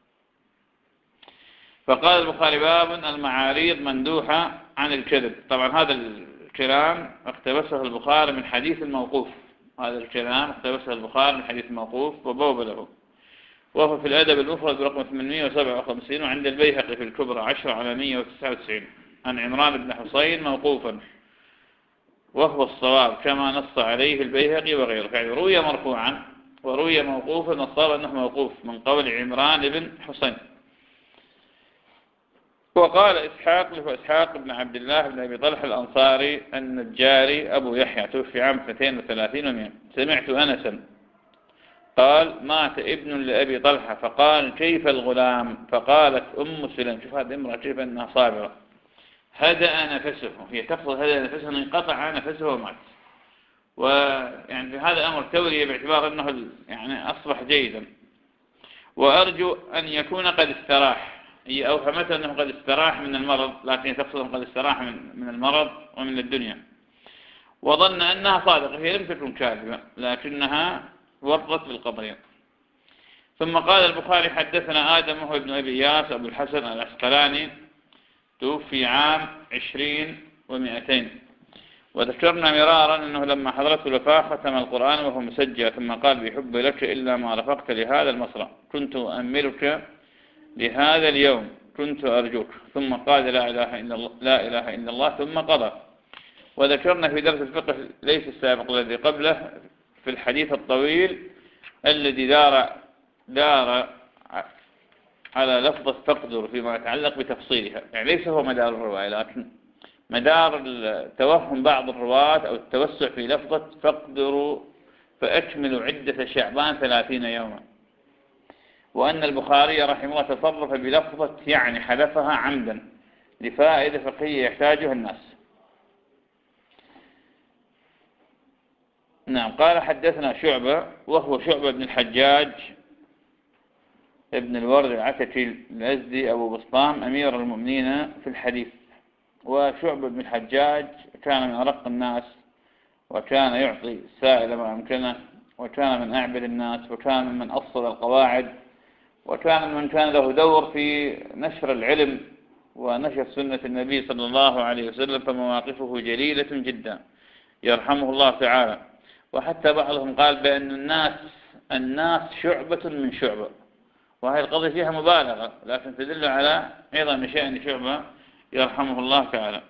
فقال البخاري باب المعاريض مندوحة عن الكذب. طبعا هذا الكلام اقتبسه البخاري من حديث الموقوف، هذا الكلام اقتبسه البخاري من حديث الموقوف وبوب له، وهو في الأدب المفرد برقم ثمانمائة وسبعة وخمسين، وعند البيهقي في الكبرى عشرة على مائة وتسعة وتسعين عن عمران بن حصين موقوفا، وهو الصواب كما نص عليه البيهقي وغيره. يعني روي مرفوعا وروي موقوفا، والصواب أنه موقوف من قول عمران بن حصين. وقال إسحاق له إسحاق بن عبد الله بن أبي طلحة الأنصاري النجاري أبو يحيى توفي عام اثنتين وثلاثين ومئة، سمعت أنسا قال مات ابن لأبي طلحة فقال كيف الغلام؟ فقالت أم سلم، شوف هذه امرأة كيف أنها صابرة، هدأ نفسه، هي تقصد هدأ نفسه أنه انقطع نفسه ومات. ويعني هذا أمر تورية باعتبار أنه يعني أصبح جيدا، وأرجو أن يكون قد استراح، هي أوهمت أنه قد استراح من المرض، لكن تقصد أنه قد استراح من, من المرض ومن الدنيا، وظن أنها صادقة، هي لم تكن كاذبة لكنها ورطت بالقضية. ثم قال البخاري حدثنا آدم وهو ابن أبي إياس أبو الحسن العسقلاني توفي عام عشرين ومئتين، وذكرنا مرارا أنه لما حضرته الوفاة ختم القرآن وهو مسجل، ثم قال بحب لك إلا ما رفقت لهذا المصرع، كنت أؤملك لهذا اليوم، كنت أرجوك، ثم قال لا إله إلا الله, لا إله إلا الله ثم قضى. وذكرنا في درس الفقه ليس السابق الذي قبله في الحديث الطويل الذي دار دار على لفظة تقدر فيما يتعلق بتفصيلها، يعني ليس هو مدار الرواية، لكن مدار توهم بعض الرواة أو التوسع في لفظة فاقدروا فأكملوا عدة شعبان ثلاثين يوما، وأن البخاري رحمه الله تصرف بلفظة يعني حذفها عمدا لفائدة فقهية يحتاجها الناس. نعم. قال حدثنا شعبة وهو شعبة بن الحجاج ابن الورد العتكي الأزدي أبو بسطام أمير المؤمنين في الحديث. وشعبة بن الحجاج كان من أرق الناس، وكان يعطي السائل ما أمكنه، وكان من أعبد الناس، وكان من أصل القواعد، وكان من كان له دور في نشر العلم ونشر سنة النبي صلى الله عليه وسلم، فمواقفه جليلة جدا يرحمه الله تعالى. وحتى بعضهم قال بأن الناس الناس شعبة من شعبة، وهي القضية فيها مبالغة لكن تدل على عظم شأن شعبة يرحمه الله تعالى.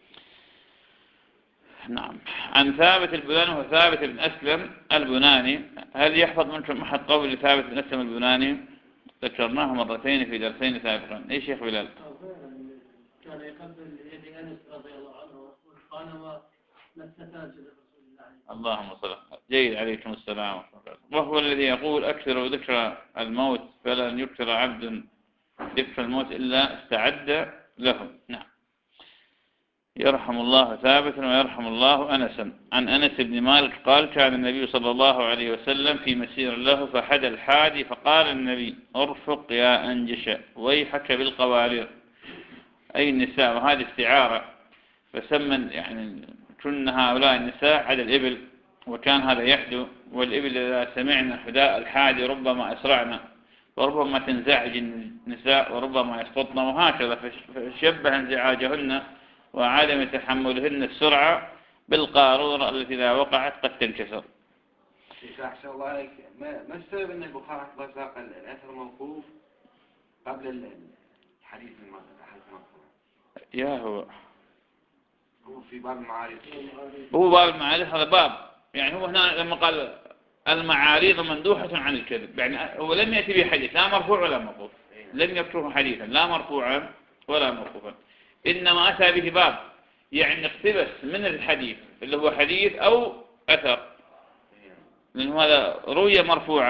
نعم. عن ثابت البناني وهو ثابت بن أسلم البناني. هل يحفظ منكم أحد قول ثابت بن أسلم البناني؟ ذكرناه مرتين في درسين سابقا. ايش يا خلال؟
كان يقبل يد أنس رضي الله عنه وقال ومستان رسول الله.
اللهم صل. جيد، عليكم السلام ورحمة الله. وهو الذي يقول أكثر ذكر الموت فلن يكثر عبد ذكر الموت إلا استعد له. نعم. يرحم الله ثابتا ويرحم الله أنسا. عن أنس بن مالك قال كان النبي صلى الله عليه وسلم في مسير له فحد الحادي فقال النبي ارفق يا أنجش ويحك بالقوارير، أي النساء، وهذه استعارة، فسمن يعني كن هؤلاء النساء على الإبل، وكان هذا يحدو، والإبل إذا سمعنا حداء الحادي ربما أسرعنا وربما تنزعج النساء وربما يسقطن، وهكذا فشبه انزعاجهن وعدم تحملهن السرعة بالقارورة التي إذا وقعت قد تنكسر.
أحسن الله عليك. ما ما السبب أن البخاري ساق الأثر موقوف قبل الحديث المرفوع؟
يا هو
هو في باب المعارف،
هو باب المعارف هذا باب، يعني هو هنا لما قال المعاريض مندوحة عن الكذب، يعني هو لم يأتي به حديث لا مرفوع ولا موقوف، لم يكتبه حديثا لا مرفوعا ولا موقوفا، إنما أتى به باب، يعني اقتبس من الحديث اللي هو حديث أو أثر، لأنه هذا روي مرفوعا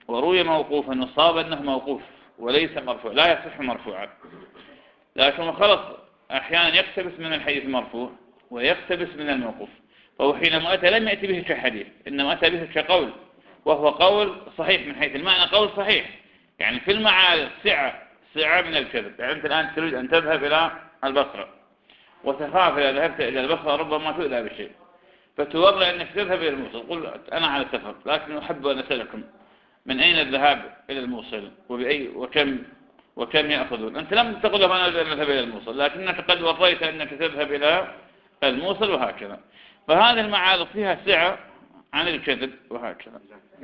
وروي موقوفا نصاب أنه موقوف وليس مرفوع، لا يصح مرفوعا، لكن خلص أحيانا يقتبس من الحديث المرفوع ويقتبس من الموقوف، فهو حينما أتى لم يأتي به كحديث، إنما أتى به كقول، وهو قول صحيح من حيث المعنى، قول صحيح يعني في المعارض سعة سعة من الكذب. يعني أنت الآن تريد أن تذهب إلى البصرة وتخاف إذا ذهبت إلى البصرة ربما تؤذى بشيء، فتورى أنك تذهب إلى الموصل، قل أنا على سفر لكن أحب أن أسألكم من أين الذهاب إلى الموصل وبأي وكم وكم يأخذون. أنت لم تقل لهم أنا أذهب إلى الموصل، لكنك قد وريت أنك تذهب إلى الموصل وهكذا. فهذه المعارض فيها سعة عن الكذب وهكذا.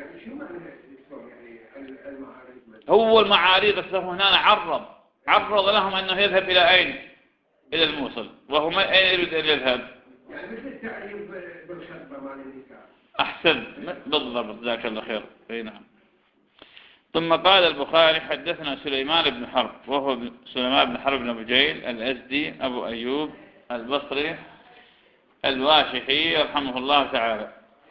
هو المعارض السفر هنا عرض عرض لهم أنه يذهب إلى أين؟ إلى الموصل، وهو ما أين يريد أن يذهب؟
يعني مثل التعريف بالخطبة مع النساء.
أحسن بالضبط، ذاك الله خير. أي نعم. ثم قال البخاري حدثنا سليمان بن حرب، وهو سليمان بن حرب بن بجيل الأزدي أبو أيوب البصري الواشحي رحمه الله تعالى،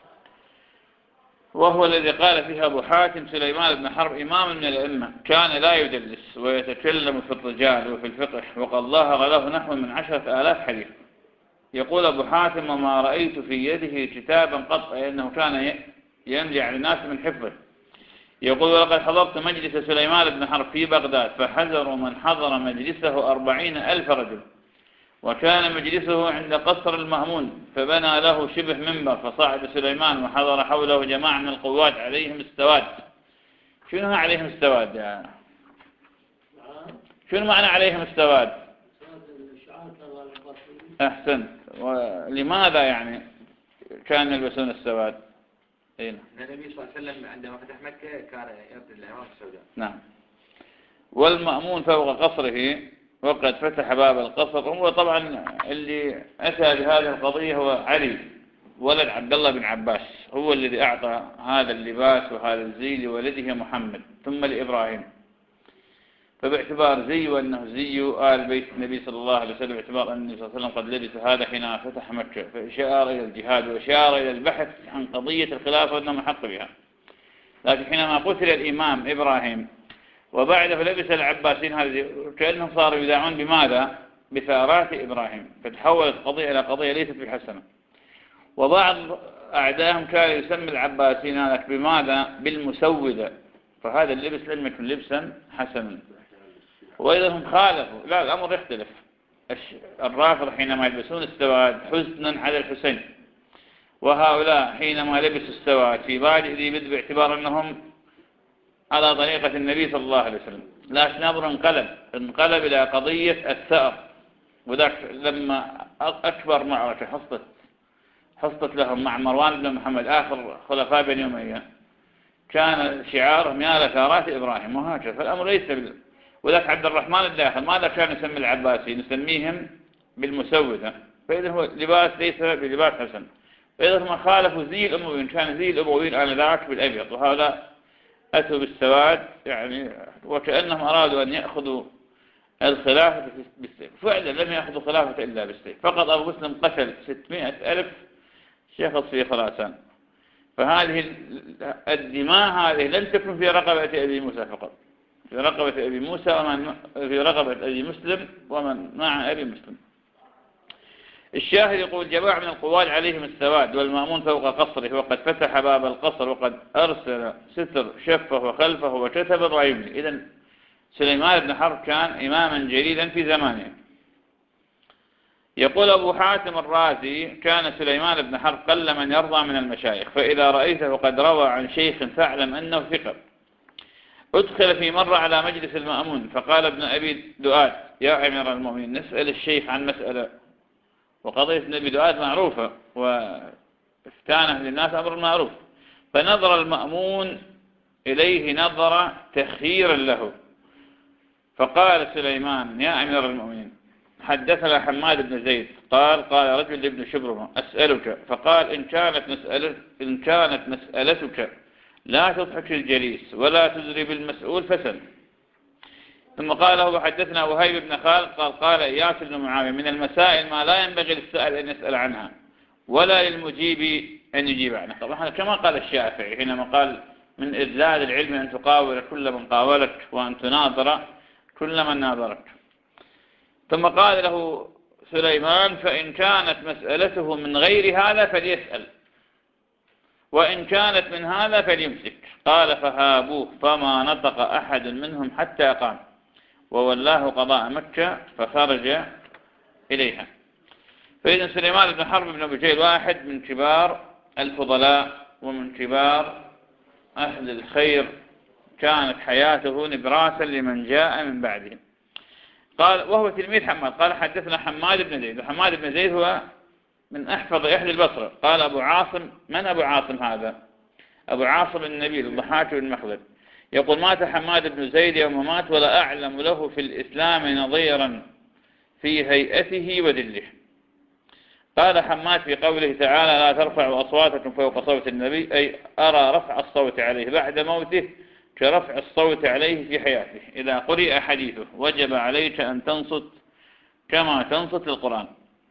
وهو الذي قال فيها أبو حاتم سليمان بن حرب إمام من الأئمة، كان لا يدلس ويتكلم في الرجال وفي الفقه، وقد ظاهر له نحو من عشرة آلاف حديث. يقول أبو حاتم وما رأيت في يده كتابا قط، أي أنه كان يملي على الناس من حفظه. يقول ولقد حضرت مجلس سليمان بن حرب في بغداد فحذروا من حضر مجلسه أربعين ألف رجل، وكان مجلسه عند قصر المأمون، فبنى له شبه منبر، فصعد سليمان وحضر حوله جماعة من القوات عليهم السواد. شنو عليهم السواد يعني؟ شنو معنى عليهم السواد؟ أحسن. ولماذا يعني كانوا يلبسون السواد؟
النبي صلى الله عليه وسلم عندما فتح مكة كان يرتدي العمامة السوداء.
نعم. والمأمون فوق قصره، وقد فتح باب القصر. هو طبعا اللي أتى بهذه القضية هو علي ولد عبد الله بن عباس، هو الذي أعطى هذا اللباس وهذا الزي لولده محمد ثم لإبراهيم، فباعتبار زي وأنه زي آل بيت النبي صلى الله عليه وسلم، باعتبار أن النبي صلى الله عليه وسلم قد لبس هذا حين فتح مكة، فإشار إلى الجهاد وإشار إلى البحث عن قضية الخلافة وأنه محق بها. لكن حينما قتل الإمام إبراهيم وبعده لبس العباسيين هذه، كأنهم صاروا يدعون بماذا؟ بثارات إبراهيم، فتحولت قضية إلى قضية ليست بحسنة. وبعض أعدائهم كان يسمي العباسيين هذا بماذا؟ بالمسودة، فهذا اللبس لم يكن لبسا حسنا. وإذا هم خالفوا، لا الأمر يختلف. الرافض حينما يلبسون السواد حزنا على الحسين، وهؤلاء حينما لبسوا السواد في بادئ ذي بدء باعتبار أنهم على طريقة النبي صلى الله عليه وسلم، لكن أمر انقلب انقلب إلى قضية الثأر. وذاك لما أكبر معركة حصلت حصلت لهم مع مروان بن محمد آخر خلفاء بني أمية، كان شعارهم يا لثارات إبراهيم وهكذا. فالأمر ليس بال... وذاك عبد الرحمن الداخل ماذا كان يسمي العباسي؟ نسميهم بالمسودة، فإذا هو لباس ليس بلباس حسن. فإذا هم خالفوا زي الأمويين، كان زي الأمويين آنذاك بالأبيض، وهؤلاء أتوا بالسواد، يعني وكأنهم أرادوا أن يأخذوا الخلافة بالسيف. فعلا لم يأخذوا خلافة إلا بالسيف فقط. أبو مسلم قتل ستمائة ألف شخص في خراسان، فهذه الدماء هذه لم تكن في رقبة أبي موسى فقط، في رقبة أبي موسى ومن في رقبة أبي مسلم ومن مع أبي مسلم. الشاهد يقول جماعة من القوات عليهم السواد، والمأمون فوق قصره، وقد فتح باب القصر، وقد أرسل ستر شفه وخلفه وكتب الرأيمني. إذن سليمان بن حرب كان إماما جليلا في زمانه. يقول أبو حاتم الرازي كان سليمان بن حرب قل من يرضى من المشايخ، فإذا رأيته قد روى عن شيخ فاعلم أنه ثقة. أدخل في مرة على مجلس المأمون فقال ابن أبي دؤاد يا أمير المؤمنين نسأل الشيخ عن مسألة، وقضية ابن أبي دؤاد معروفة وافتانه للناس أمر معروف. فنظر المأمون إليه نظر تخييرا له، فقال سليمان يا أمير المؤمنين حدثنا حماد بن زيد قال قال رجل لابن شبرمة أسألك، فقال إن كانت مسألة إن كانت مسألتك لا تضحك الجليس ولا تزري بالمسؤول فسل. ثم قال له حدثنا وهيب بن خالد قال قال إياس بن معاوية من المسائل ما لا ينبغي للسائل أن يسأل عنها ولا للمجيب أن يجيب عنها. طبعا كما قال الشافعي حينما قال من إذلال العلم أن تقاول كل من قاولك وأن تناظر كل من ناظرك. ثم قال له سليمان: فإن كانت مسألته من غير هذا فليسأل، وإن كانت من هذا فليمسك. قال: فهابوه فما نطق أحد منهم حتى قام، وولاه قضاء مكة فخرج إليها. فإذن سليمان بن حرب بن أبي جهل واحد من كبار الفضلاء ومن كبار أهل الخير، كانت حياته نبراسا لمن جاء من بعده. قال وهو تلميذ حماد. قال: حدثنا حماد بن زيد، وحماد بن زيد هو من أحفظ أهل البصرة. قال أبو عاصم: من أبو عاصم هذا؟ أبو عاصم النبيل الضحاك بن مخلد. يقول: مات حماد بن زيد يوم مات ولا أعلم له في الإسلام نظيرا في هيئته وذله. قال حماد في قوله تعالى: لا ترفعوا أصواتكم فوق صوت النبي، أي أرى رفع الصوت عليه بعد موته كرفع الصوت عليه في حياته. إذا قرئ حديثه وجب عليك أن تنصت كما تنصت القرآن.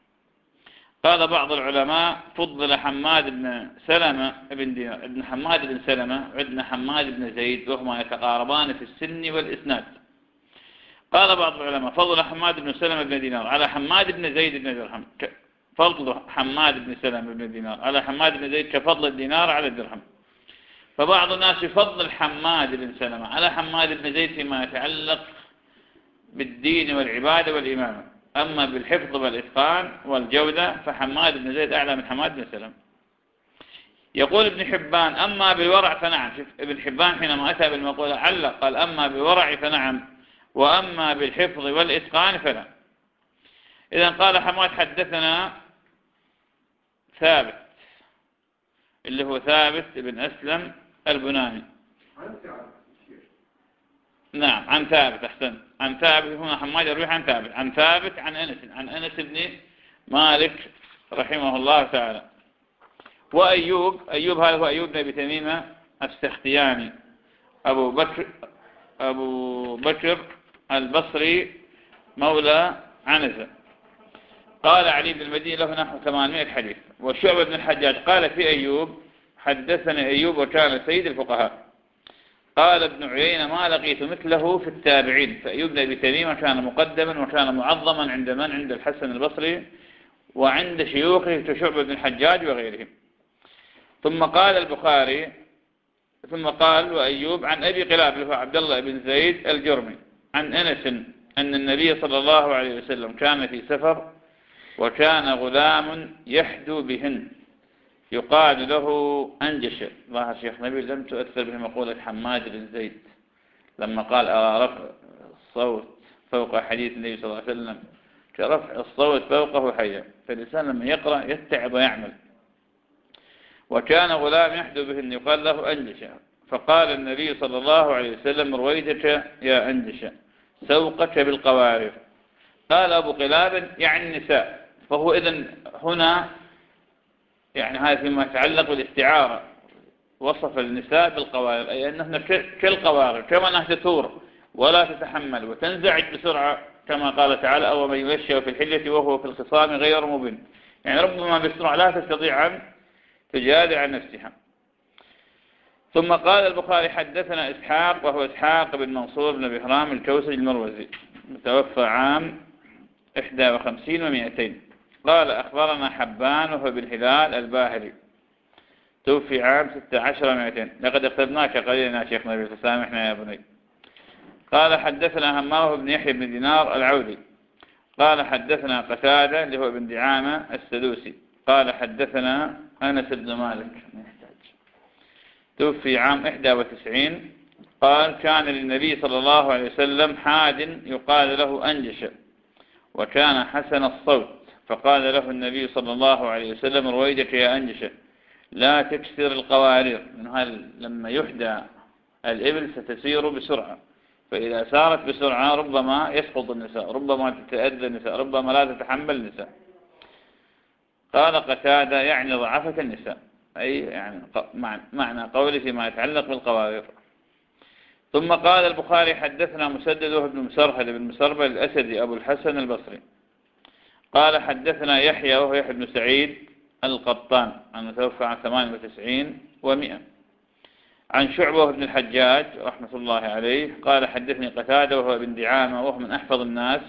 قال بعض العلماء: فضل حماد بن سلمة بن دينار ابن حماد بن سلمة وابن حماد بن زيد، وهما يتقاربان في السن والإسناد. قال بعض العلماء: فضل حماد بن سلمة بن دينار على حماد بن زيد بن درهم، فضل حماد بن سلمة بن دينار على حماد بن زيد كفضل الدينار على الدرهم. فبعض الناس يفضل حماد بن سلمة على حماد بن زيد فيما يتعلق بالدين والعبادة والإمامة، أما بالحفظ والإتقان والجودة فحماد بن زيد أعلى من حماد بن سلمة. يقول ابن حبان: أما بالورع فنعم. ابن حبان حينما أتى بالمقولة علق قال: أما بالورع فنعم، وأما بالحفظ والإتقان فلا. إذن قال حماد: حدثنا ثابت اللي هو ثابت بن أسلم البناني. نعم، عن ثابت. أحسن، عن ثابت. هنا حماد يروي عن ثابت، عن ثابت عن أنس، عن أنس بن مالك رحمه الله تعالى. وأيوب، أيوب هذا هو أيوب بن أبي تميمة السختياني أبو بكر أبو بكر البصري مولى عنزة. قال علي بن المديني له نحو ثمانمائة حديث. وشعبة بن الحجاج قال في أيوب: حدثني أيوب وكان سيد الفقهاء. قال ابن عيينة: ما لقيت مثله في التابعين. فأيوب بن أبي تميمة كان مقدما وكان معظما عند من؟ عند الحسن البصري وعند شيوخه كشعبة بن الحجاج وغيرهم. ثم قال البخاري: ثم قال وأيوب عن أبي قلاب هو عبد الله بن زيد الجرمي عن أنس أن النبي صلى الله عليه وسلم كان في سفر وكان غلام يحدو بهن يقال له أنجش. الله الشيخ نبيل لم تؤثر به مقولة حماد بن زيد لما قال: أرى رفع الصوت فوق حديث النبي صلى الله عليه وسلم كرفع الصوت فوقه حيا. فالإنسان لما يقرأ يتعب ويعمل. وكان غلام يحدو بهن يقال له أنجش. فقال النبي صلى الله عليه وسلم: رويدك يا أنجش سوقك بالقوارير. قال أبو قلاب: يعني النساء. فهو إذن هنا يعني هذا فيما يتعلق بالاستعارة وصف النساء بالقوارير، أي أنهن كالقوارير، كما أنها تثور ولا تتحمل وتنزعج بسرعة كما قال تعالى: أو من يمشي في الحلة وهو في الخصام غير مبين. يعني ربما بسرعة لا تستطيع أن تجادل عن نفسها. ثم قال البخاري: حدثنا إسحاق وهو إسحاق بن منصور بن بهرام الكوسج المروزي متوفى عام إحدى وخمسين ومئتين. قال: أخبرنا حبان وهو بن هلال الباهلي توفي عام ستة عشر ومئتين. لقد اقتبناك قليلا يا شيخ نبيل فسامحنا يا بني. قال: حدثنا همام بن يحيى بن دينار العودي قال: حدثنا قتادة اللي هو بن دعامة السدوسي قال: حدثنا أنس بن مالك توفي عام إحدى وتسعين. قال: كان للنبي صلى الله عليه وسلم حاد يقال له أنجش وكان حسن الصوت، فقال له النبي صلى الله عليه وسلم: رويدك يا أنجش لا تكسر القوارير. من هل لما يحدى الإبل ستسير بسرعة، فإذا سارت بسرعة ربما يسقط النساء، ربما تتأذى النساء، ربما لا تتحمل النساء. قال قتادة: يعني ضعفة النساء، أي يعني معنى قوله فيما يتعلق بالقوارير. ثم قال البخاري: حدثنا مسدد وهو ابن مسرهد بن مسربل الأسدي أبو الحسن البصري قال: حدثنا يحيى وهو يحيى بن سعيد القطان المتوفى عن ثمان وتسعين ومئة عن شعبة بن الحجاج رحمة الله عليه قال حدثني قتادة وهو ابن دعامة وهو من أحفظ الناس،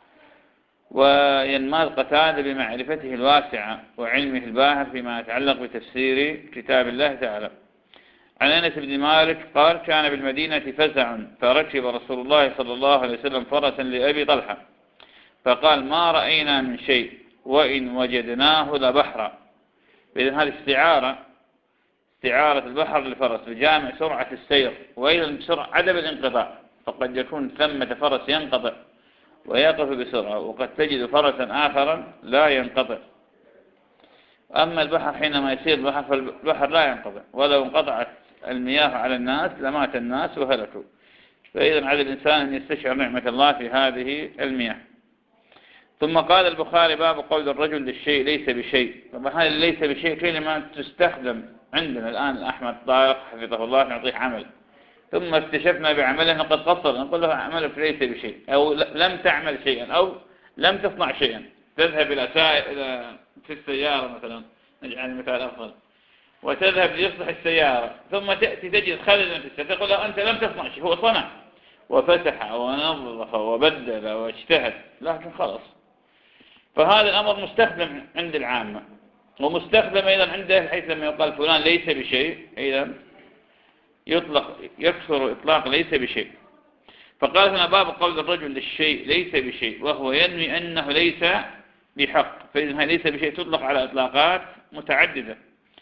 وينمال قتادة بمعرفته الواسعة وعلمه الباهر فيما يتعلق بتفسير كتاب الله تعالى. عن أنس بن مالك قال كان بالمدينة فزع فركب رسول الله صلى الله عليه وسلم فرسا لأبي طلحة فقال ما رأينا من شيء وإن وجدناه لبحرا. بإذن هذه استعارة استعارة البحر للفرس بجامع سرعة السير وأيضا سرعة عدم الانقطاع، فقد يكون ثمة فرس ينقطع ويقف بسرعة وقد تجد فرسا آخرا لا ينقطع. أما البحر حينما يسير البحر فالبحر لا ينقطع، ولو انقطعت المياه على الناس لمات الناس وهلكوا. فإذا على الإنسان أن يستشعر نعمة الله في هذه المياه. ثم قال البخاري باب قول الرجل للشيء ليس بشيء. طبعا هذا ليس بشيء كلمة تستخدم عندنا الآن أحمد طارق حفظه الله نعطيه عمل ثم اكتشفنا بعمله أنه قد قصر، نقول له عملك ليس بشيء، أو لم تعمل شيئا، أو لم تصنع شيئا. تذهب إلى إلى في السيارة مثلا، نجعل المثال أفضل، وتذهب ليصلح السيارة ثم تأتي تجد خللا في السيارة تقول له أنت لم تصنع شيء، هو صنع وفتح ونظف وبدل واجتهد لكن خلص. فهذا الأمر مستخدم عند العامة ومستخدم أيضا عنده، حيث لما يقال فلان ليس بشيء أيضا يطلق يكثر إطلاق ليس بشيء. فقال هنا باب قول الرجل للشيء ليس بشيء وهو ينوي أنه ليس بحق، فإذا ليس بشيء تطلق على إطلاقات متعددة.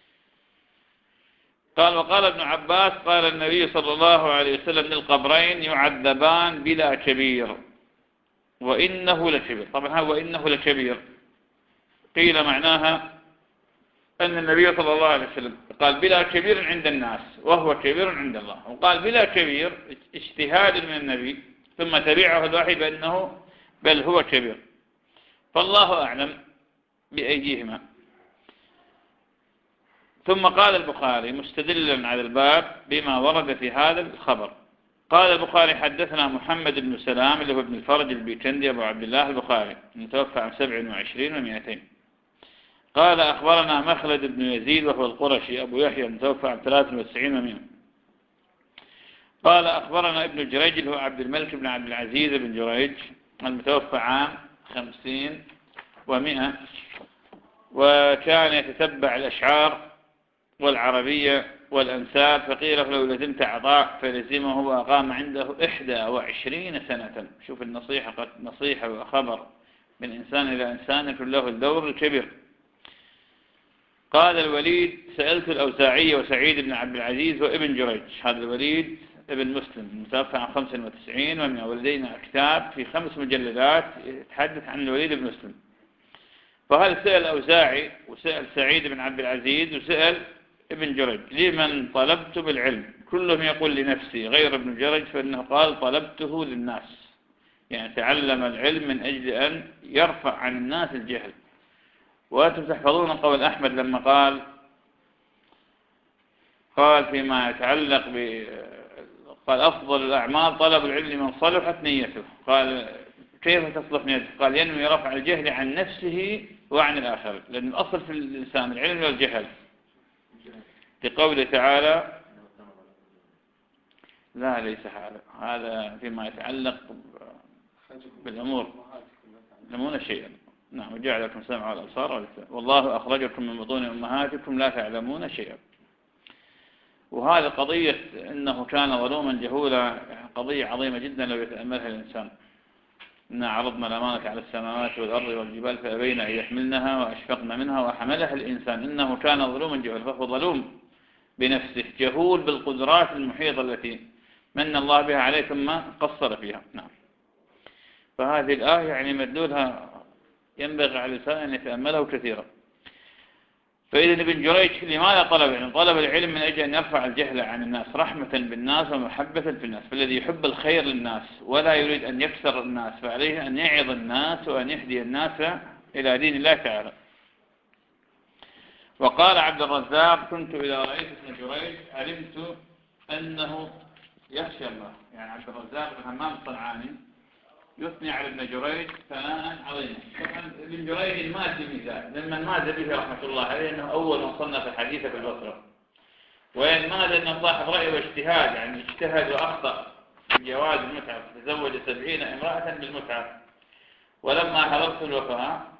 قال وقال ابن عباس قال النبي صلى الله عليه وسلم للقبرين يعذبان بلا كبير وإنه لكبير. طبعا وإنه لكبير قيل معناها أن النبي صلى الله عليه وسلم قال بلا كبير عند الناس وهو كبير عند الله، وقال بلا كبير اجتهاد من النبي ثم تبعه الوحي بأنه بل هو كبير، فالله أعلم بأيهما. ثم قال البخاري مستدلا على الباب بما ورد في هذا الخبر. قال البخاري حدثنا محمد بن سلام اللي هو ابن الفرج البيكندي أبو عبد الله البخاري متوفى عن سبع وعشرين ومئتين. قال أخبرنا مخلد بن يزيد وهو القرشي أبو يحيى متوفى عن ثلاث وتسعين ومئة. قال أخبرنا ابن جريج اللي هو عبد الملك بن عبد العزيز بن جريج المتوفى عام خمسين ومئة، وكان يتتبع الأشعار والعربية والأنساب، فقيل لو لزمت عطاء فلزمه وأقام عنده إحدى وعشرين سنة. شوف النصيحة، قد نصيحة وخبر من إنسان إلى إنسان يكون له الدور الكبير. قال الوليد سألت الأوزاعي وسعيد بن عبد العزيز وابن جريج، هذا الوليد ابن مسلم متوفى عن خمس وتسعين ومئة، ولدينا كتاب في خمس مجلدات يتحدث عن الوليد بن مسلم. فهذا سأل الأوزاعي وسأل سعيد بن عبد العزيز وسأل ابن جريج لمن طلبت بالعلم، كلهم يقول لنفسي غير ابن جريج فإنه قال طلبته للناس، يعني تعلم العلم من أجل أن يرفع عن الناس الجهل. وأنتم تحفظون قول أحمد لما قال قال فيما يتعلق ب قال أفضل الأعمال طلب العلم من صلحت نيته. قال كيف تصلح نيته؟ قال ينوي رفع الجهل عن نفسه وعن الآخر، لأن الأصل في الإنسان العلم والجهل، لقوله تعالى لا ليس هذا هذا فيما يتعلق بالأمور يعلمون شيئا. نعم وجعل لكم السمع والأبصار والله أخرجكم من بطون أمهاتكم لا تعلمون شيئا. وهذه قضية أنه كان ظلوما جهولا قضية عظيمة جدا لو يتأملها الإنسان. إنا عرضنا الأمانة على السماوات والأرض والجبال فأبين أن يحملنها وأشفقن منها وحملها الإنسان إنه كان ظلوما جهولا. فهو ظلوم بنفسه جهول بالقدرات المحيطة التي من الله بها عليه ثم قصر فيها. نعم. فهذه الآية يعني مدلولها ينبغي على الإنسان أن يتأمله كثيرا. فإذا ابن جريج لماذا طلب العلم؟ طلب العلم من أجل أن يرفع الجهل عن الناس رحمة بالناس ومحبة في الناس. فالذي يحب الخير للناس ولا يريد أن يكسر الناس فعليه أن يعظ الناس وأن يهدي الناس إلى دين الله تعالى. وقال عبد الرزاق كنت إذا رأيت ابن جريج علمت أنه يخشى الله. يعني عبد الرزاق بن همام الصنعاني يثني على ابن جريج ثناء عظيما. طبعا ابن جريج المازي ميزان لما المازي به رحمة الله عليه أنه أول من صنف الحديث في البصرة، وإن ما لأنه صاحب رأي واجتهاد، يعني اجتهد وأخطأ في جواز المتعة، تزوج سبعين امرأة بالمتعة، ولما حضرت الوفاة